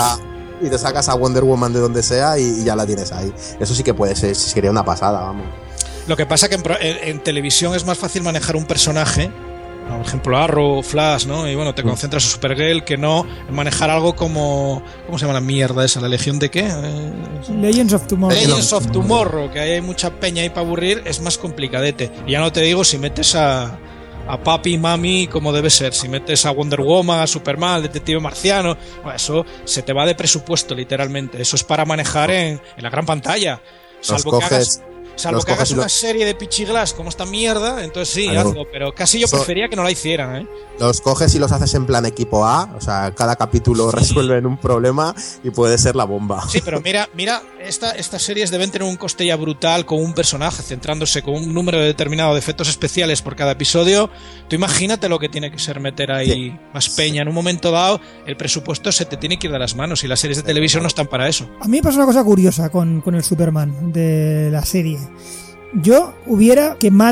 te sacas a Wonder Woman de donde sea y ya la tienes ahí. Eso sí que puede ser, sería una pasada, vamos. Lo que pasa que en televisión es más fácil manejar un personaje, por ejemplo Arrow, Flash, ¿no? Y bueno, te concentras en Supergirl, que no en manejar algo como... ¿Cómo se llama la mierda esa? ¿La Legión de qué? Legends of Tomorrow. Legends of Tomorrow, que hay mucha peña ahí para aburrir, es más complicadete. Y ya no te digo si metes a papi y mami como debe ser, si metes a Wonder Woman, a Superman, al Detective Marciano, bueno, eso se te va de presupuesto literalmente. Eso es para manejar en la gran pantalla. Salvo que hagas una serie de pichiglas como esta mierda, entonces sí, hazlo, pero casi yo prefería que no la hicieran, Los coges y los haces en plan equipo A, o sea, cada capítulo resuelven un problema y puede ser la bomba. Sí, pero mira, estas series deben tener un coste ya brutal con un personaje, centrándose con un número determinado de efectos especiales por cada episodio. Tú imagínate lo que tiene que ser meter ahí más peña. En un momento dado, el presupuesto se te tiene que ir de las manos y las series de televisión no están para eso. A mí me pasa una cosa curiosa con el Superman de la serie. Yo hubiera quemado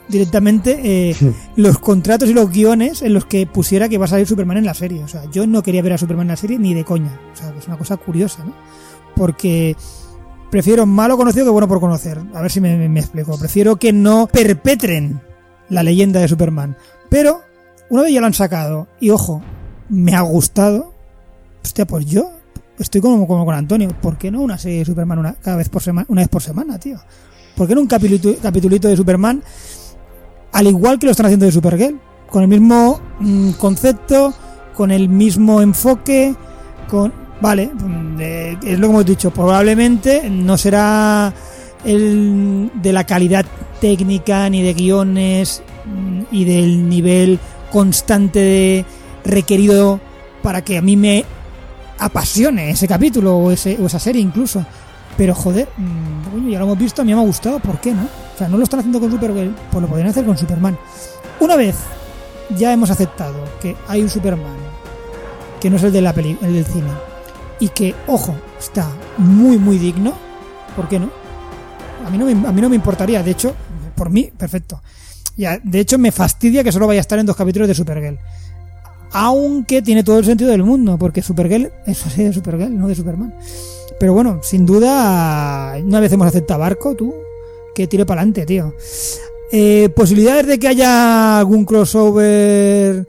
directamente los contratos y los guiones en los que pusiera que va a salir Superman en la serie. O sea, yo no quería ver a Superman en la serie ni de coña. O sea, que es una cosa curiosa, ¿no? Porque prefiero malo conocido que bueno por conocer. A ver si me explico. Prefiero que no perpetren la leyenda de Superman. Pero una vez ya lo han sacado y ojo, me ha gustado. Hostia, pues yo estoy como con Antonio. ¿Por qué no una serie de Superman una vez por semana, tío? ¿Por qué no un capitulito de Superman al igual que lo están haciendo de Supergirl? Con el mismo concepto, con el mismo enfoque, vale, es lo que hemos dicho. Probablemente no será de la calidad técnica ni de guiones y del nivel constante requerido para que a mí me apasione ese capítulo o esa serie incluso. Pero joder, ya lo hemos visto, a mí me ha gustado, ¿por qué no? O sea, no lo están haciendo con Supergirl, pues lo podrían hacer con Superman. Una vez ya hemos aceptado que hay un Superman que no es el de el del cine y que, ojo, está muy muy digno, ¿por qué no? A mí no me importaría, de hecho, por mí, perfecto. Ya, de hecho, me fastidia que solo vaya a estar en 2 capítulos de Supergirl. Aunque tiene todo el sentido del mundo, porque Supergirl es así de Supergirl, no de Superman. Pero bueno, sin duda, una vez hemos aceptado Barco, tú, que tire para adelante, tío. Posibilidades de que haya algún crossover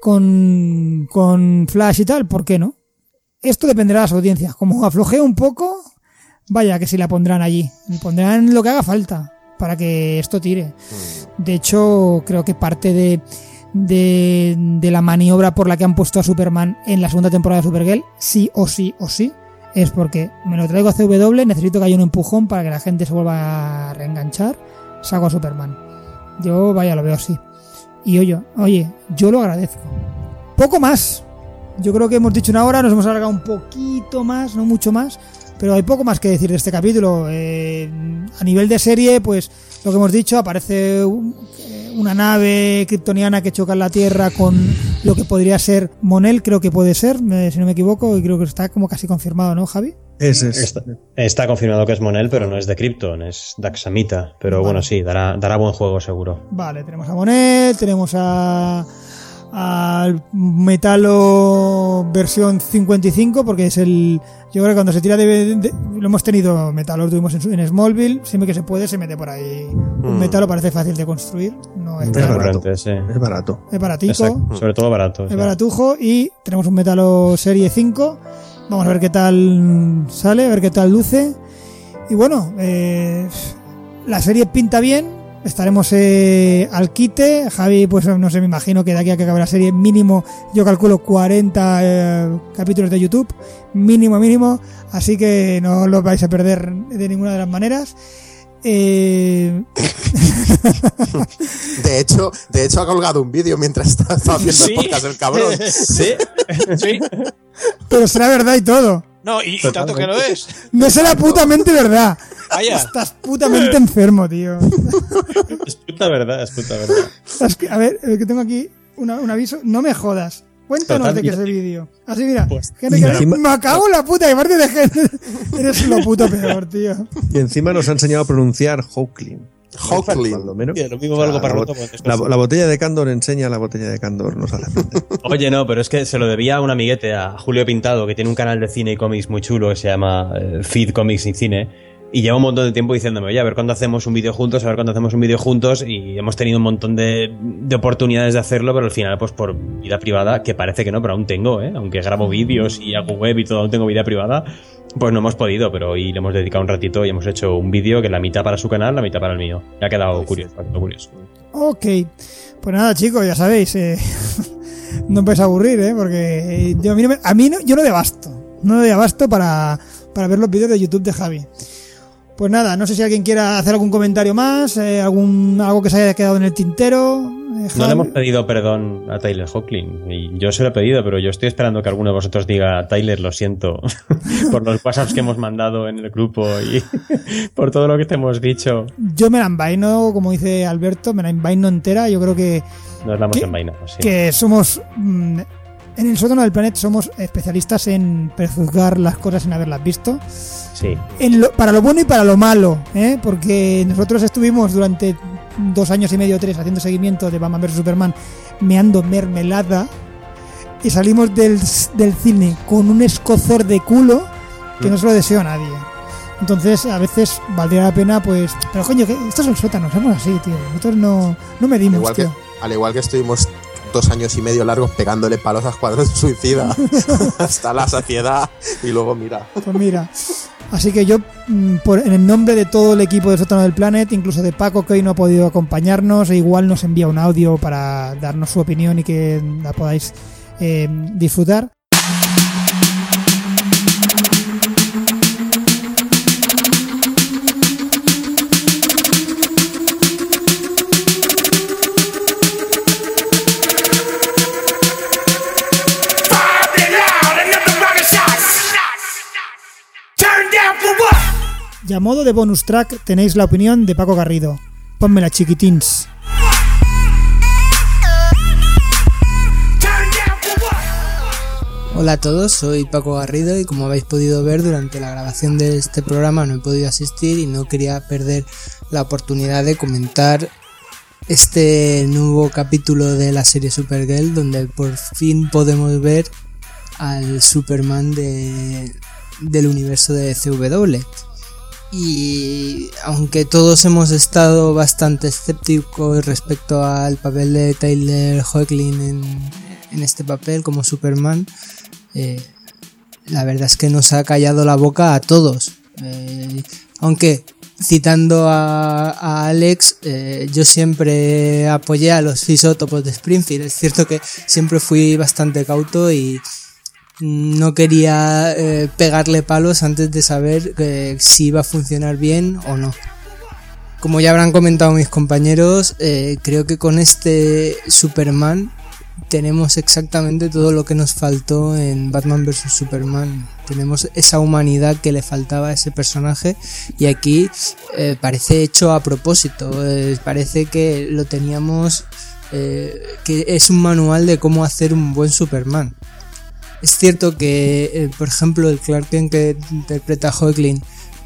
con Flash y tal, ¿por qué no? Esto dependerá de las audiencias. Como aflojee un poco, vaya que si la pondrán allí. Pondrán lo que haga falta para que esto tire. De hecho, creo que parte de la maniobra por la que han puesto a Superman en la segunda temporada de Supergirl, sí o sí, es porque me lo traigo a CW, necesito que haya un empujón para que la gente se vuelva a reenganchar, saco a Superman. Yo, vaya, lo veo así. Y oye, yo lo agradezco. Poco más. Yo creo que hemos dicho una hora, nos hemos alargado un poquito más, no mucho más, pero hay poco más que decir de este capítulo. A nivel de serie, pues lo que hemos dicho, aparece una nave kryptoniana que choca en la Tierra con lo que podría ser Mon-El, creo que puede ser, si no me equivoco, y creo que está como casi confirmado, ¿no, Javi? Está confirmado que es Mon-El, pero no es de Krypton, es Daxamita. Pero vale. Bueno, sí, dará buen juego seguro. Vale, tenemos a Mon-El, tenemos al Metalo versión 55, porque es yo creo que cuando se tira lo hemos tenido Metalo, lo tuvimos en Smallville, siempre que se puede se mete por ahí. Un Metalo parece fácil de construir, no es barato. Sí. Es barato. Es baratico. Exacto. Sobre todo barato. Es baratujo, y tenemos un Metalo serie 5. Vamos a ver qué tal sale, a ver qué tal luce. Y bueno, la serie pinta bien. Estaremos al quite. Javi, pues no sé, me imagino que de aquí a que acabe la serie, mínimo, yo calculo 40 capítulos de YouTube. Mínimo. Así que no los vais a perder de ninguna de las maneras. De hecho ha colgado un vídeo mientras estaba haciendo el podcast el cabrón. Sí. Pero será verdad y todo. No, y tanto que lo es. No será putamente verdad. Vaya. Estás putamente enfermo, tío. Es puta verdad. A ver, que tengo aquí un aviso. No me jodas. Cuéntanos de qué es el vídeo. Así, mira. Pues, me cago en la puta. Que parte de gente. Eres lo puto peor, tío. Y encima nos ha enseñado a pronunciar Hawkling. Lo menos. Lo mismo valgo para la botella de Candor enseña, la botella de Candor nos hace aprender. Oye, no, pero es que se lo debía a un amiguete, a Julio Pintado, que tiene un canal de cine y cómics muy chulo que se llama Feed Comics y Cine. Y lleva un montón de tiempo diciéndome, oye, a ver cuándo hacemos un vídeo juntos, y hemos tenido un montón de oportunidades de hacerlo, pero al final, pues por vida privada, que parece que no, pero aún tengo, aunque grabo vídeos y hago web y todo, aún tengo vida privada, pues no hemos podido, pero hoy le hemos dedicado un ratito y hemos hecho un vídeo que la mitad para su canal, la mitad para el mío. Me ha quedado curioso. Ok, pues nada, chicos, ya sabéis, no vais a aburrir, porque yo no doy abasto para ver los vídeos de YouTube de Javi. Pues nada, no sé si alguien quiera hacer algún comentario más, algo que se haya quedado en el tintero. No le hemos pedido perdón a Tyler Hoechlin, y yo se lo he pedido, pero yo estoy esperando que alguno de vosotros diga, Tyler, lo siento, por los WhatsApps que hemos mandado en el grupo y por todo lo que te hemos dicho. Yo me la envaino, como dice Alberto, me la envaino entera. Yo creo que nos la hemos envainado, sí. Que somos... En el sótano del planeta somos especialistas en prejuzgar las cosas sin haberlas visto. Sí. Para lo bueno y para lo malo, porque nosotros estuvimos durante 2 años y medio, 3, haciendo seguimiento de Batman vs Superman, meando mermelada, y salimos del cine con un escozor de culo que no se lo deseo a nadie. Entonces, a veces valdría la pena, pues... Pero coño, que esto es el sótano, somos así, tío. Nosotros no medimos, tío. Al igual que estuvimos 2 años y medio largos pegándole palos a Escuadrón Suicida hasta la saciedad, y luego mira. Pues mira. Así que yo, en el nombre de todo el equipo de Sótano del Planet, incluso de Paco, que hoy no ha podido acompañarnos, e igual nos envía un audio para darnos su opinión y que la podáis disfrutar. Y a modo de bonus track tenéis la opinión de Paco Garrido. Pónmela, chiquitins. Hola a todos, soy Paco Garrido y como habéis podido ver durante la grabación de este programa no he podido asistir y no quería perder la oportunidad de comentar este nuevo capítulo de la serie Supergirl, donde por fin podemos ver al Superman del universo de CW. Y aunque todos hemos estado bastante escépticos respecto al papel de Tyler Hoechlin en este papel como Superman, la verdad es que nos ha callado la boca a todos. Aunque citando a Alex, yo siempre apoyé a los isótopos de Springfield. Es cierto que siempre fui bastante cauto y no quería pegarle palos antes de saber si iba a funcionar bien o no. Como ya habrán comentado mis compañeros, creo que con este Superman tenemos exactamente todo lo que nos faltó en Batman vs Superman. Tenemos esa humanidad que le faltaba a ese personaje y aquí parece hecho a propósito. Parece que lo teníamos, que es un manual de cómo hacer un buen Superman. Es cierto que, por ejemplo, el Clark Kent que interpreta Hoechlin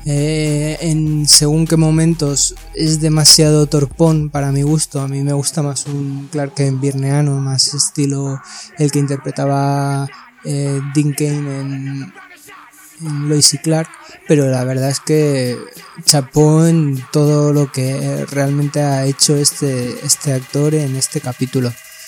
en según qué momentos es demasiado torpón para mi gusto. A mí me gusta más un Clark Kent birneano, más estilo el que interpretaba Dean Cain en Lois y Clark, pero la verdad es que chapó en todo lo que realmente ha hecho este actor en este capítulo.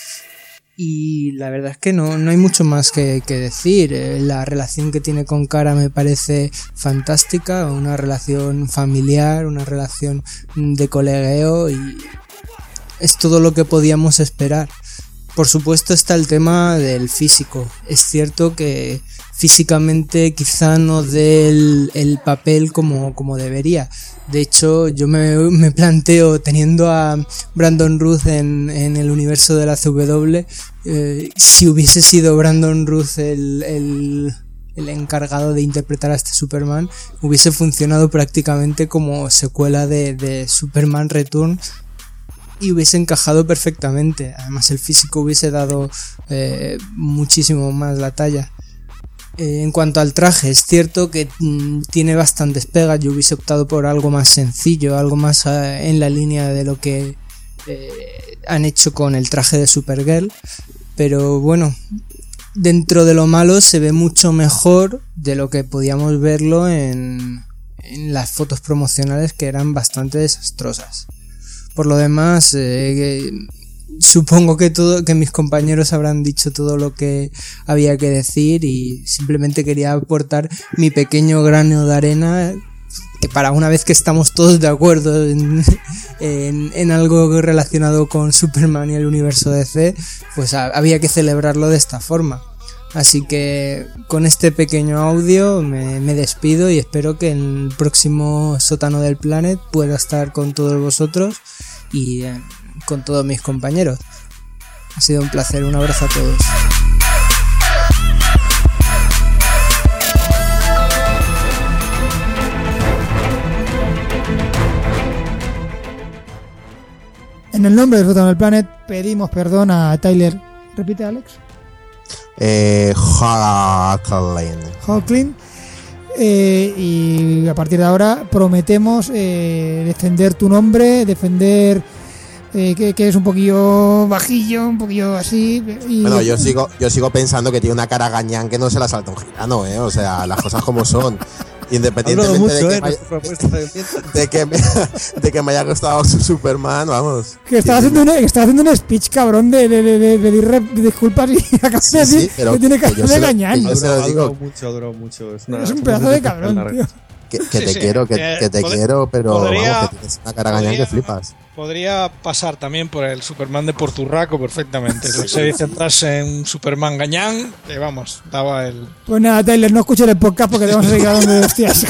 Y la verdad es que no hay mucho más que decir. La relación que tiene con Kara me parece fantástica, una relación familiar, una relación de colegueo y es todo lo que podíamos esperar. Por supuesto está el tema del físico. Es cierto que físicamente quizá no dé el papel como debería. De hecho, yo me planteo, teniendo a Brandon Routh en el universo de la CW, si hubiese sido Brandon Routh el encargado de interpretar a este Superman, hubiese funcionado prácticamente como secuela de Superman Return y hubiese encajado perfectamente. Además, el físico hubiese dado muchísimo más la talla. En cuanto al traje, es cierto que tiene bastantes pegas. Yo hubiese optado por algo más sencillo, algo más en la línea de lo que han hecho con el traje de Supergirl, pero bueno, dentro de lo malo se ve mucho mejor de lo que podíamos verlo en las fotos promocionales, que eran bastante desastrosas. Por lo demás, supongo que mis compañeros habrán dicho todo lo que había que decir y simplemente quería aportar mi pequeño grano de arena, que para una vez que estamos todos de acuerdo en algo relacionado con Superman y el universo DC, pues había que celebrarlo de esta forma. Así que con este pequeño audio me despido y espero que en el próximo Sótano del Planet pueda estar con todos vosotros y con todos mis compañeros. Ha sido un placer, un abrazo a todos. En el nombre de Sótano del Planet pedimos perdón a Tyler. ¿Repite, Alex? Hoechlin. Y a partir de ahora prometemos defender tu nombre, defender que es un poquillo bajillo, un poquillo así. Y... Bueno, yo sigo pensando que tiene una cara gañán que no se la salta un gitano, o sea, las cosas como son. Independientemente mucho, de que me haya gustado su Superman, vamos. Que estaba haciendo un speech, cabrón, de pedir disculpas y acabas de decir que tiene cara de gañán. Ha durado mucho. Es un pedazo de cabrón, tío. Que te quiero, pero vamos, que tienes una cara gañán que flipas. Podría pasar también por el Superman de Porturraco perfectamente. Si se centrase en un Superman gañán, vamos, daba el... Pues nada, Tyler, no escuches el podcast porque te vamos a seguir hablando de hostias.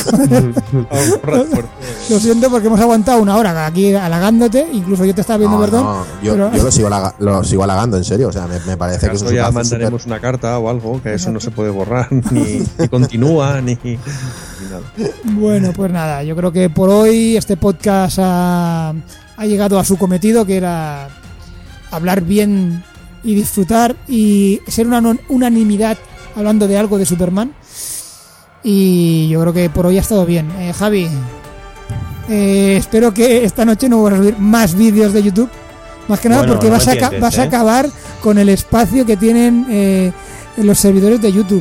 Lo siento porque hemos aguantado una hora aquí halagándote, incluso yo te estaba viendo, perdón. No, yo lo sigo halagando, en serio, o sea, me parece que es un ya mandaremos una carta o algo, que eso no se puede borrar, ni continúa, ni nada. Bueno, pues nada, yo creo que por hoy este podcast ha llegado a su cometido, que era hablar bien y disfrutar y ser una unanimidad hablando de algo de Superman. Y yo creo que por hoy ha estado bien. Javi, espero que esta noche no vuelvas a subir más vídeos de YouTube, más que nada porque vas a acabar con el espacio que tienen los servidores de YouTube.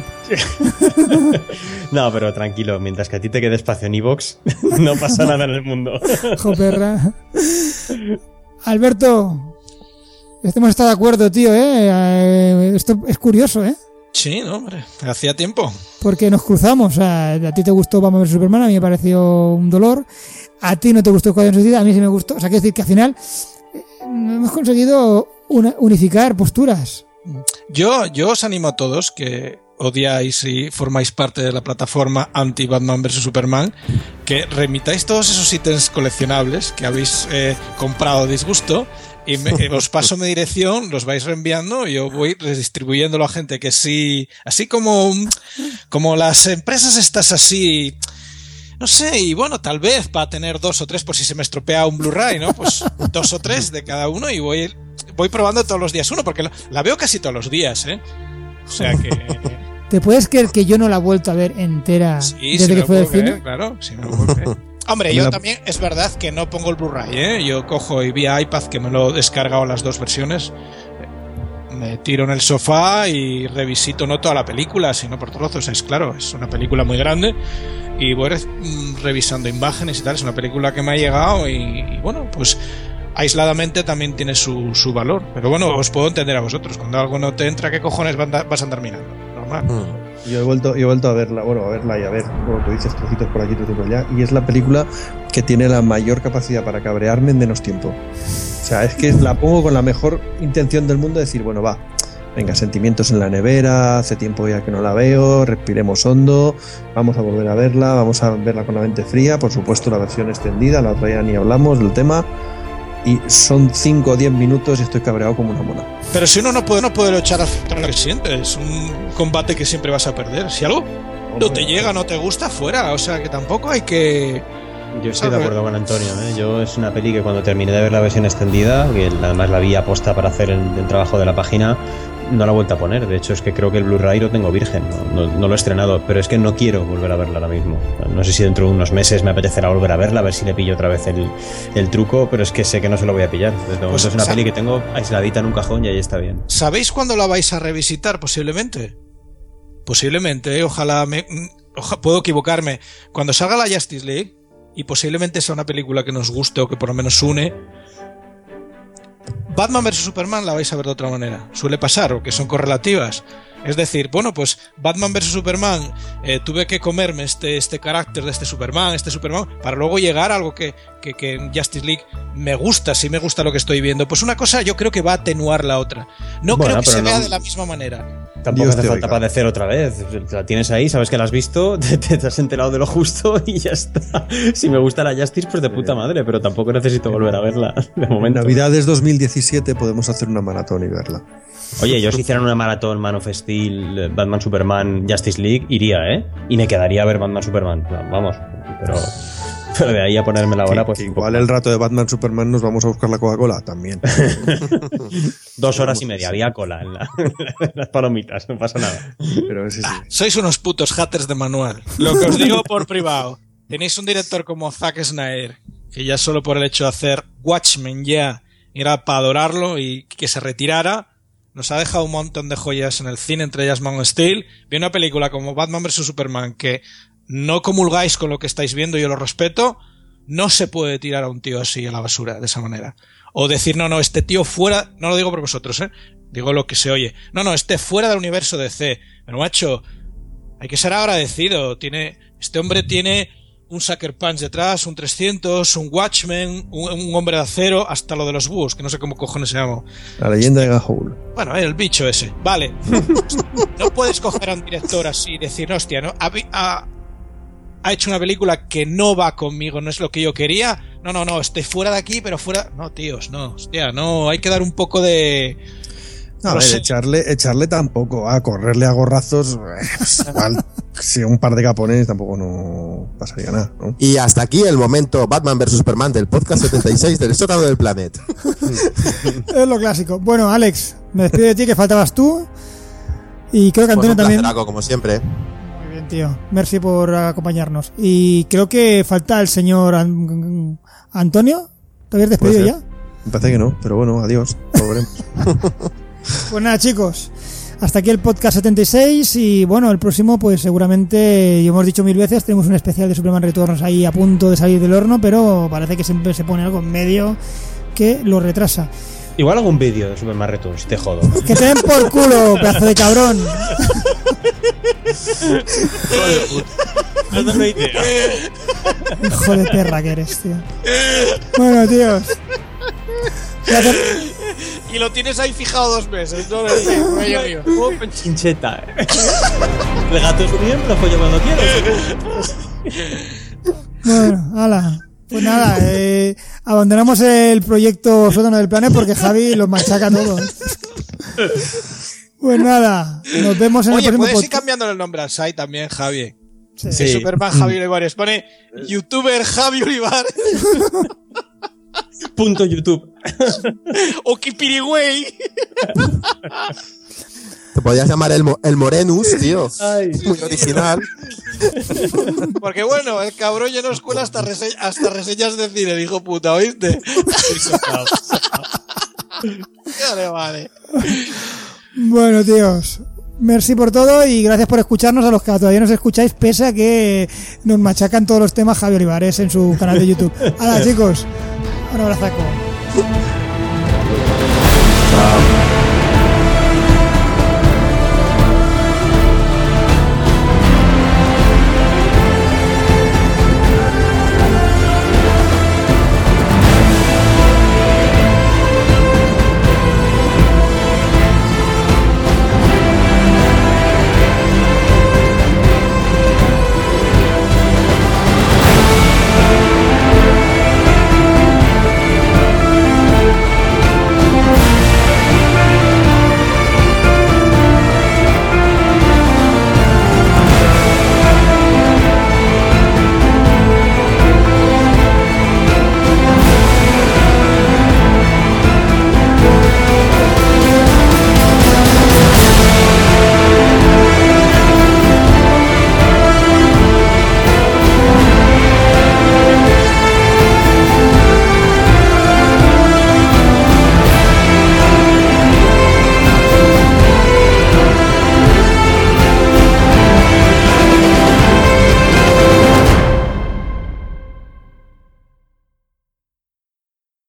No, pero tranquilo, mientras que a ti te quede espacio en iVoox, no pasa nada en el mundo. Joperra. Alberto, hemos estado de acuerdo, tío, esto es curioso, Sí, no, hombre, hacía tiempo. Porque nos cruzamos, o sea, a ti te gustó Batman vs Superman, a mí me pareció un dolor, a ti no te gustó Escuadrón Suicida, a mí sí me gustó, o sea, quiero decir que al final hemos conseguido unificar posturas. Yo os animo a todos que odiáis y formáis parte de la plataforma anti-Batman vs Superman, que remitáis todos esos ítems coleccionables que habéis comprado a disgusto y os paso mi dirección, los vais reenviando y yo voy redistribuyéndolo a gente que sí, así como las empresas estas así, no sé, y bueno, tal vez para tener 2 o 3 por si se me estropea un Blu-ray, ¿no? Pues 2 o 3 de cada uno y voy probando todos los días uno, porque la veo casi todos los días, O sea que... ¿Te puedes creer que yo no la he vuelto a ver entera desde que fue del cine? Claro, sí me lo puedo creer. Hombre, yo también, es verdad que no pongo el Blu-ray, Yo cojo y vía iPad, que me lo he descargado las 2 versiones, me tiro en el sofá y revisito no toda la película, sino por trozos. Es claro, es una película muy grande y voy revisando imágenes y tal. Es una película que me ha llegado y bueno, pues aisladamente también tiene su valor. Pero bueno, os puedo entender a vosotros. Cuando algo no te entra, ¿qué cojones vas a andar mirando? Normal. Yo he vuelto a verla, y a ver, como tú dices, trocitos por aquí, trocitos por allá, y es la película que tiene la mayor capacidad para cabrearme en menos tiempo. O sea, es que la pongo con la mejor intención del mundo de decir, bueno, va, venga, sentimientos en la nevera, hace tiempo ya que no la veo, respiremos hondo, vamos a volver a verla con la mente fría, por supuesto la versión extendida, la otra ya ni hablamos del tema. Y son 5 o 10 minutos y estoy cabreado como una mona. Pero si uno no puede echar a lo que siente. Es un combate que siempre vas a perder. Si algo no te llega, no te gusta, fuera. O sea que tampoco hay que... Yo estoy de acuerdo con Antonio, Yo es una peli que cuando terminé de ver la versión extendida, que además la vi aposta para hacer el trabajo de la página, no la he vuelto a poner. De hecho, es que creo que el Blu-ray lo tengo virgen, no lo he estrenado, pero es que no quiero volver a verla ahora mismo. No sé si dentro de unos meses me apetecerá volver a verla, a ver si le pillo otra vez el truco, pero es que sé que no se lo voy a pillar. Desde el momento es una peli que tengo aisladita en un cajón y ahí está bien. ¿Sabéis cuándo la vais a revisitar? Posiblemente, ojalá puedo equivocarme. Cuando salga la Justice League, y posiblemente sea una película que nos guste o que por lo menos une, Batman vs Superman la vais a ver de otra manera. Suele pasar, o que son correlativas. Es decir, bueno, pues Batman vs Superman, tuve que comerme este carácter de este Superman, para luego llegar a algo que en Justice League me gusta, sí me gusta lo que estoy viendo. Pues una cosa yo creo que va a atenuar la otra. No creo que se vea de la misma manera. Tampoco hace falta padecer otra vez. La tienes ahí, sabes que la has visto, te has enterado de lo justo y ya está. Si me gusta la Justice, pues de puta madre, pero tampoco necesito volver a verla de momento. Navidades 2017 podemos hacer una maratón y verla. Oye, yo si hicieran una maratón Man of Steel, Batman, Superman, Justice League, iría, Y me quedaría a ver Batman, Superman. Vamos, pero de ahí a ponerme la hora, pues... igual el rato de Batman, Superman nos vamos a buscar la Coca-Cola también. 2 horas y media, había cola en las palomitas, no pasa nada. Pero sí. Sois unos putos haters de manual. Lo que os digo por privado. Tenéis un director como Zack Snyder, que ya solo por el hecho de hacer Watchmen ya y era para adorarlo y que se retirara. Nos ha dejado un montón de joyas en el cine, entre ellas Man of Steel. Vi una película como Batman vs Superman que no comulgáis con lo que estáis viendo, yo lo respeto. No se puede tirar a un tío así a la basura, de esa manera. O decir, no, este tío fuera, no lo digo por vosotros, digo lo que se oye. No, este fuera del universo DC. Pero macho, hay que ser agradecido. Este hombre tiene un Sucker Punch detrás, un 300, un Watchmen, un Hombre de Acero, hasta lo de los búhos, que no sé cómo cojones se llama. La leyenda de Ga'Hoole. Bueno, el bicho ese. Vale. No puedes coger a un director así y decir, hostia, ¿no? Ha hecho una película que no va conmigo, no es lo que yo quería. No, estoy fuera de aquí, pero fuera... No, tíos, no, hostia, no, hay que dar un poco de... No, a ver, echarle tampoco, a correrle a gorrazos, igual, si un par de capones tampoco no pasaría nada, ¿no? Y hasta aquí el momento Batman vs Superman del podcast 76 del sótano del Planet. Es lo clásico. Bueno, Alex, me despido de ti, que faltabas tú. Y creo que Antonio pues un también. placeraco, como siempre. Muy bien, tío. Merci por acompañarnos. Y creo que falta el señor Antonio. ¿Te habías despedido ya? Me parece que no, pero bueno, adiós. Volveremos. Pues nada, chicos, hasta aquí el podcast 76 y bueno, el próximo pues seguramente, y hemos dicho 1000 veces, tenemos un especial de Superman Returns ahí a punto de salir del horno, pero parece que siempre se pone algo en medio que lo retrasa. Igual algún vídeo de Superman Returns, te jodo. Que te den por culo, pedazo de cabrón. No tengo idea. Hijo de perra que eres, tío. Bueno, tíos. Y lo tienes ahí fijado 2 meses, ¿no? Con chincheta. El gato es mío, lo follo cuando quieras. Bueno, hala. Pues nada, abandonamos el proyecto Sótano del Planet porque Javi los machaca todo. Pues nada, nos vemos en el próximo puedes ir podcast. cambiando el nombre al site también, Javi. Sí. Superman Javi Olivares. Pone youtuber Javi Olivares. .youtube. O Kipirigüey. Te podrías llamar el Morenus, tío. Ay. Muy original. Porque bueno, el cabrón ya no escuela hasta reseñas de cine, hijo puta, ¿oíste? Vale. Bueno, tíos, merci por todo y gracias por escucharnos a los que todavía nos escucháis, pese a que nos machacan todos los temas Javi Olivares en su canal de YouTube. Hola, chicos, un abrazaco. Chao.